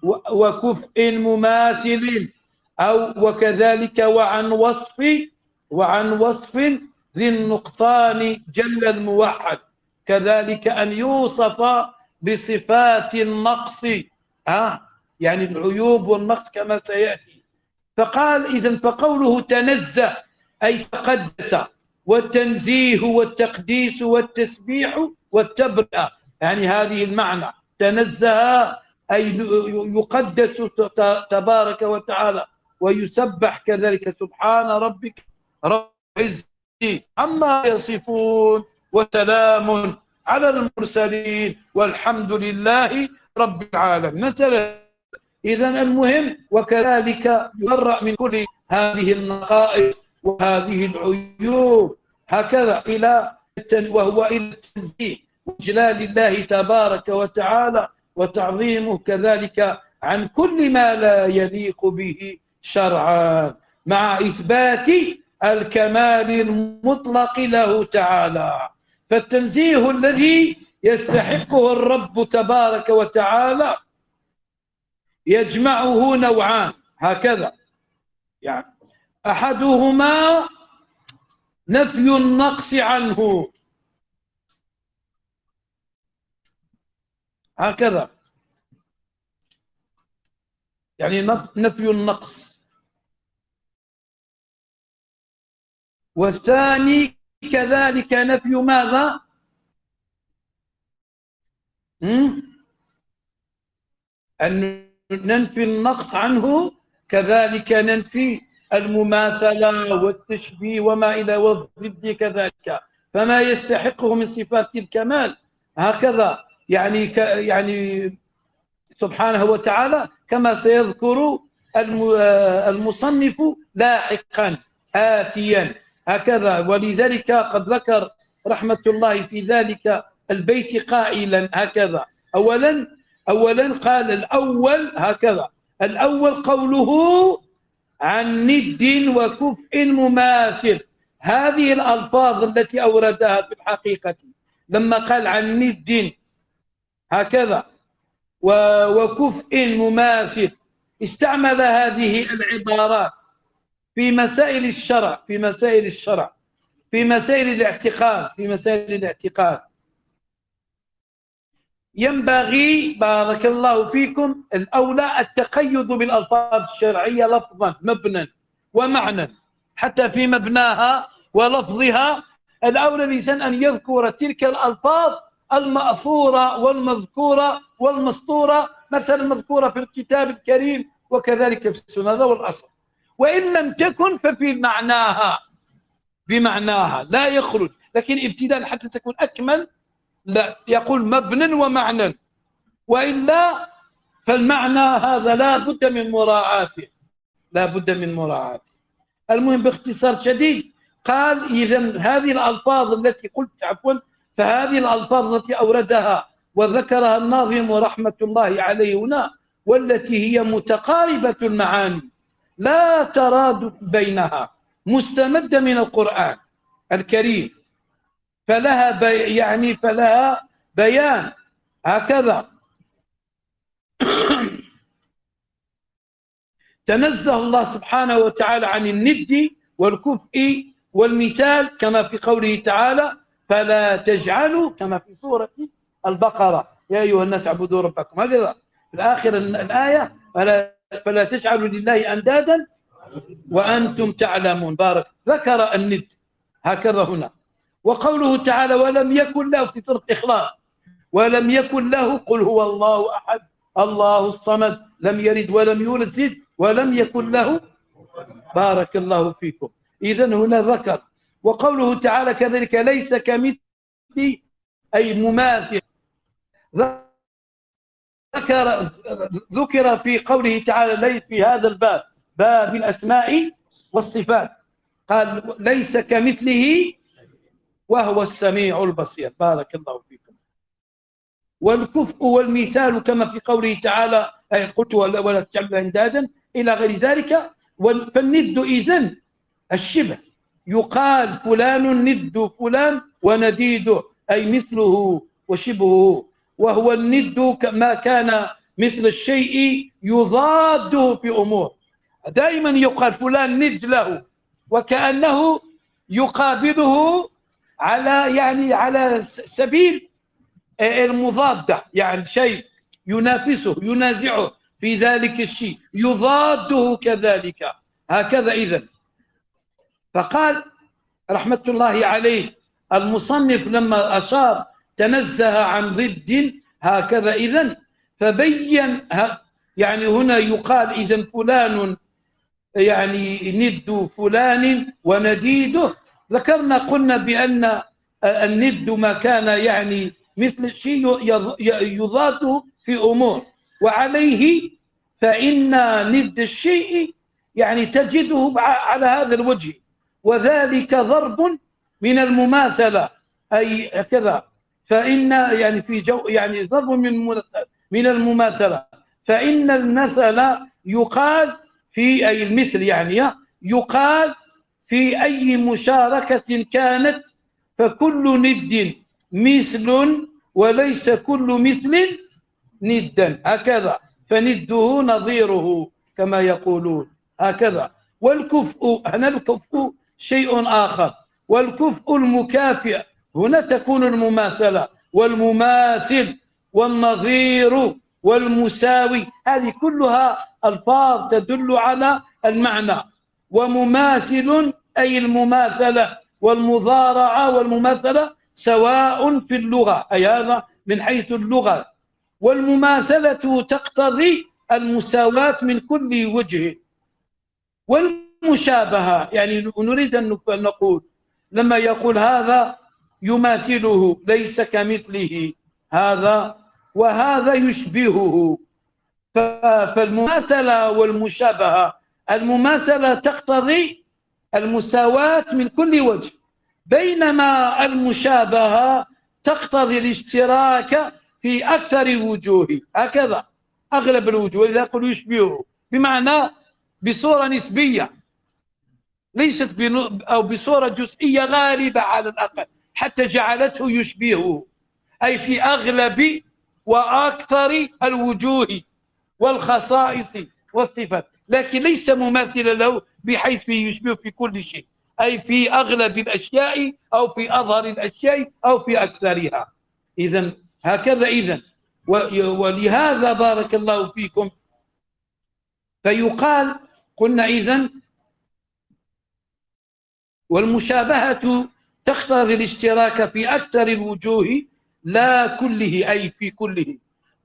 وكفء مماثل أو وكذلك وعن وصف وعن وصف ذي النقصان جل الموحد، كذلك أن يوصف بصفات النقص ها يعني العيوب والنقص كما سيأتي. فقال إذن فقوله تنزه أي تقدس، والتنزيه والتقديس والتسبيح والتبرئة يعني هذه المعنى، تنزه أي يقدس تبارك وتعالى ويسبح كذلك، سبحان ربك رب العزة عما يصفون وسلام على المرسلين والحمد لله رب العالمين مثلا. إذن المهم وكذلك يبرأ من كل هذه النقائص وهذه العيوب هكذا إلى وهو إلى التنزيه وإجلال الله تبارك وتعالى وتعظيمه كذلك عن كل ما لا يليق به شرعا، مع إثبات الكمال المطلق له تعالى. فالتنزيه الذي يستحقه الرب تبارك وتعالى يجمعه نوعان هكذا، يعني أحدهما نفي النقص عنه هكذا، يعني نفي النقص، والثاني كذلك نفي ماذا؟ أن ننفي النقص عنه، كذلك ننفي المماثلة والتشبيه وما إلى والضد كذلك، فما يستحقه من صفات الكمال هكذا يعني ك يعني سبحانه وتعالى كما سيذكر المصنف لاحقا آتيا هكذا. ولذلك قد ذكر رحمة الله في ذلك البيت قائلا هكذا، أولا أولا قال الأول هكذا، الأول قوله عن ند وكفء مماثل، هذه الألفاظ التي أوردها في الحقيقة لما قال عن ند هكذا وكفء مماثل استعمل هذه العبارات في مسائل الشرع في مسائل الشرع في مسائل الاعتقاد في مسائل الاعتقاد ينبغي بارك الله فيكم الأولى التقيد بالألفاظ الشرعية لفظا مبنى ومعنى، حتى في مبناها ولفظها الأولى الإنسان أن يذكر تلك الألفاظ المأثورة والمذكورة والمسطورة، مثلا المذكورة في الكتاب الكريم وكذلك في السنة، هذا هو الأصل. وإن لم تكن ففي معناها بمعناها لا يخرج، لكن ابتداء حتى تكون أكمل لا يقول مبنى ومعنى، وإلا فالمعنى هذا لا بد من مراعاته لا بد من مراعاته. المهم باختصار شديد قال إذن هذه الألفاظ التي قلت عفوا فهذه الألفاظ التي أوردها وذكرها الناظم رحمة الله عليه هنا، والتي هي متقاربة المعاني لا تراد بينها، مستمدة من القرآن الكريم، فلها بي يعني فلها بيان هكذا. تنزه الله سبحانه وتعالى عن الند والكفء والمثال كما في قوله تعالى فلا تجعلوا، كما في سورة البقرة يا أيها الناس اعبدوا ربكم، هكذا في آخر الآية فلا, فلا تجعلوا لله أندادا وأنتم تعلمون. بارك ذكر الند هكذا هنا. وقوله تعالى ولم يكن له في سورة الإخلاص ولم يكن له قل هو الله أحد الله الصمد لم يلد ولم يولد زد ولم يكن له، بارك الله فيكم. إذن هنا ذكر. وقوله تعالى كذلك ليس كمثله أي مماثل، ذكر ذكر في قوله تعالى ليس في هذا الباب باب الأسماء والصفات قال ليس كمثله وهو السميع البصير، بارك الله فيكم. والكفء والمثال كما في قوله تعالى أي قلت ولا تجعل اندادا إلى غير ذلك. فالند إذن الشبه، يقال فلان ند فلان ونديده أي مثله وشبهه، وهو الند ما كان مثل الشيء يضاده في أمور. دائما يقال فلان ند له وكأنه يقابله على يعني على سبيل المضادة، يعني شيء ينافسه ينازعه في ذلك الشيء يضاده كذلك هكذا. إذن فقال رحمة الله عليه المصنف لما أشار تنزه عن ضد هكذا إذن فبين يعني هنا يقال إذن فلان يعني ند فلان ونديده. ذكرنا قلنا بأن الند ما كان يعني مثل الشيء يضاده في أمور، وعليه فإن ند الشيء يعني تجده على هذا الوجه، وذلك ضرب من المماثلة أي كذا. فإن يعني في جو يعني ضرب من من المماثلة، فإن المثل يقال في أي المثل يعني يقال في أي مشاركة كانت، فكل ند مثل وليس كل مثل ندا هكذا، فنده نظيره كما يقولون هكذا. والكفء هنا الكفء شيء آخر، والكفء المكافئ هنا تكون المماثلة والمماثل والنظير والمساوي، هذه كلها ألفاظ تدل على المعنى. ومماثل أي المماثلة والمضارعة والمماثلة سواء في اللغة، أي هذا من حيث اللغة. والمماثلة تقتضي المساواة من كل وجه. والمشابهة يعني نريد أن نقول لما يقول هذا يماثله ليس كمثله هذا وهذا يشبهه، فالمماثلة والمشابهة المماثلة تقتضي المساواة من كل وجه، بينما المشابهة تقتضي الاشتراك في أكثر الوجوه هكذا أغلب الوجوه، إذا يقول يشبهه بمعنى بصورة نسبية ليست أو بصورة جزئية غالبة على الأقل حتى جعلته يشبهه، أي في أغلب وأكثر الوجوه والخصائص والصفات، لكن ليس مماثلا له بحيث يشبه في كل شيء. أي في أغلب الأشياء أو في أظهر الأشياء أو في أكثرها. إذن هكذا. إذن ولهذا بارك الله فيكم فيقال قلنا إذن والمشابهة تقتضي الاشتراك في أكثر الوجوه لا كله أي في كله،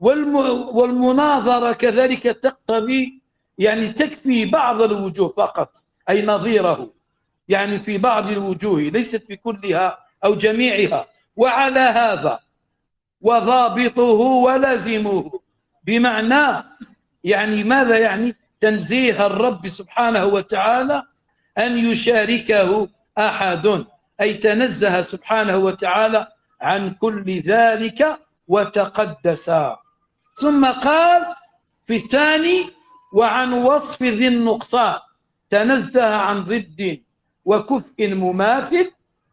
والمناظرة كذلك تقتضي يعني تكفي بعض الوجوه فقط أي نظيره، يعني في بعض الوجوه ليست في كلها أو جميعها. وعلى هذا وضابطه ولازمه بمعنى يعني ماذا يعني؟ تنزيه الرب سبحانه وتعالى أن يشاركه أحد، أي تنزه سبحانه وتعالى عن كل ذلك وتقدس. ثم قال في الثاني وعن وصف ذي النقصان، تنزه عن ضد وكفء مماثل،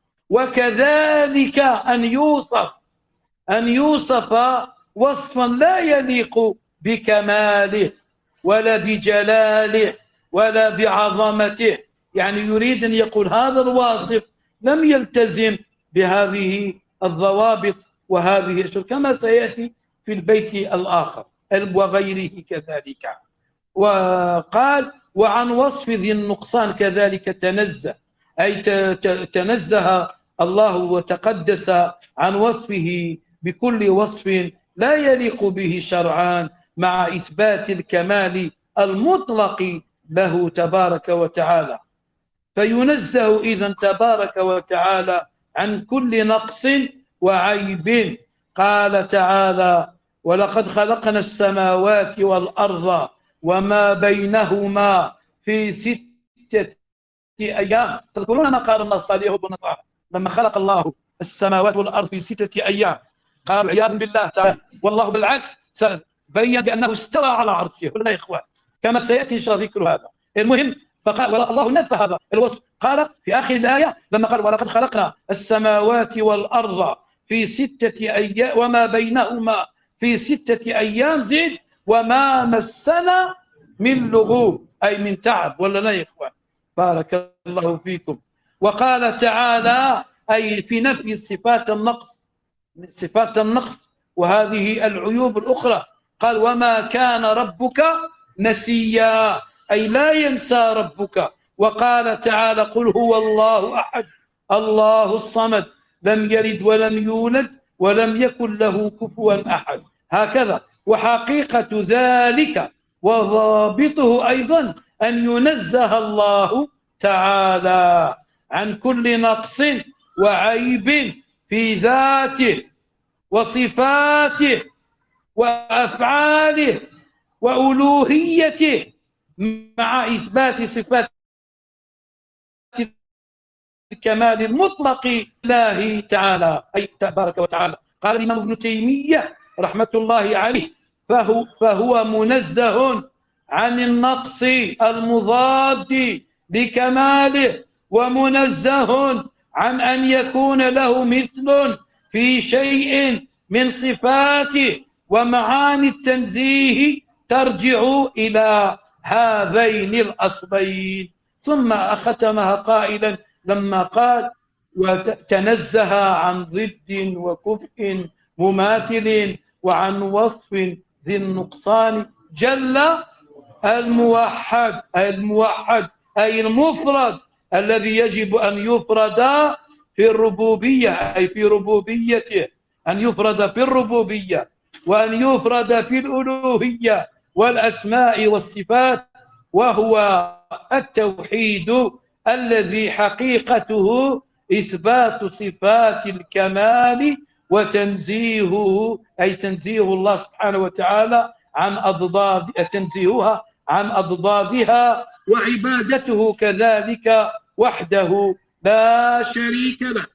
وكذلك أن يوصف أن يوصف وصفا لا يليق بكماله ولا بجلاله ولا بعظمته، يعني يريد أن يقول هذا الواصف لم يلتزم بهذه الضوابط وهذه الشروط كما سيأتي في البيت الآخر وغيره كذلك. وقال وعن وصف ذي النقصان كذلك تنزه، أي تنزه الله وتقدس عن وصفه بكل وصف لا يليق به شرعا مع إثبات الكمال المطلق له تبارك وتعالى. فينزه إذن تبارك وتعالى عن كل نقص وعيب. قال تعالى ولقد خلقنا السماوات والأرض وما بينهما في ستة أيام. تذكرون ما قال الله الصالح بن نصر لما خلق الله السماوات والأرض في ستة أيام؟ قال عياذا بالله تعالى، والله بالعكس بين بأنه استوى على عرشه. ولا يا إخوان كما سيأتي إن شاء الله ذكر هذا. المهم فقال الله نفى هذا الوصف، قال في آخر الآية لما قال ولقد خلقنا السماوات والأرض في ستة أيام وما بينهما في ستة أيام زد وما مسنا من لغوب، أي من تعب. ولا لا يا إخوان؟ بارك الله فيكم. وقال تعالى أي في نفي صفات النقص صفات النقص وهذه العيوب الأخرى، قال وما كان ربك نسيا، أي لا ينسى ربك. وقال تعالى قل هو الله أحد الله الصمد لم يلد ولم يولد ولم يكن له كفوا أحد. هكذا. وحقيقة ذلك وضابطه أيضا أن ينزه الله تعالى عن كل نقص وعيب في ذاته وصفاته وأفعاله وألوهيته مع إثبات صفات الكمال المطلق لله تعالى أي تبارك وتعالى. قال الإمام ابن تيمية رحمة الله عليه فهو, فهو منزه عن النقص المضاد لكماله، ومنزه عن أن يكون له مثل في شيء من صفاته. ومعاني التنزيه ترجع إلى هذين الأصلين. ثم ختمها قائلا لما قال وتنزه عن ضد وكفء مماثل وعن وصف ذي النقصان جل الموحد الموحد أي المفرد الذي يجب أن يفرد في الربوبية، أي في ربوبيته، أن يفرد في الربوبية وأن يفرد في الألوهية والأسماء والصفات، وهو التوحيد الذي حقيقته إثبات صفات الكمال وتنزيهه، أي تنزيه الله سبحانه وتعالى عن أضداد تنزيهها عن أضدادها، وعبادته كذلك وحده لا شريك له.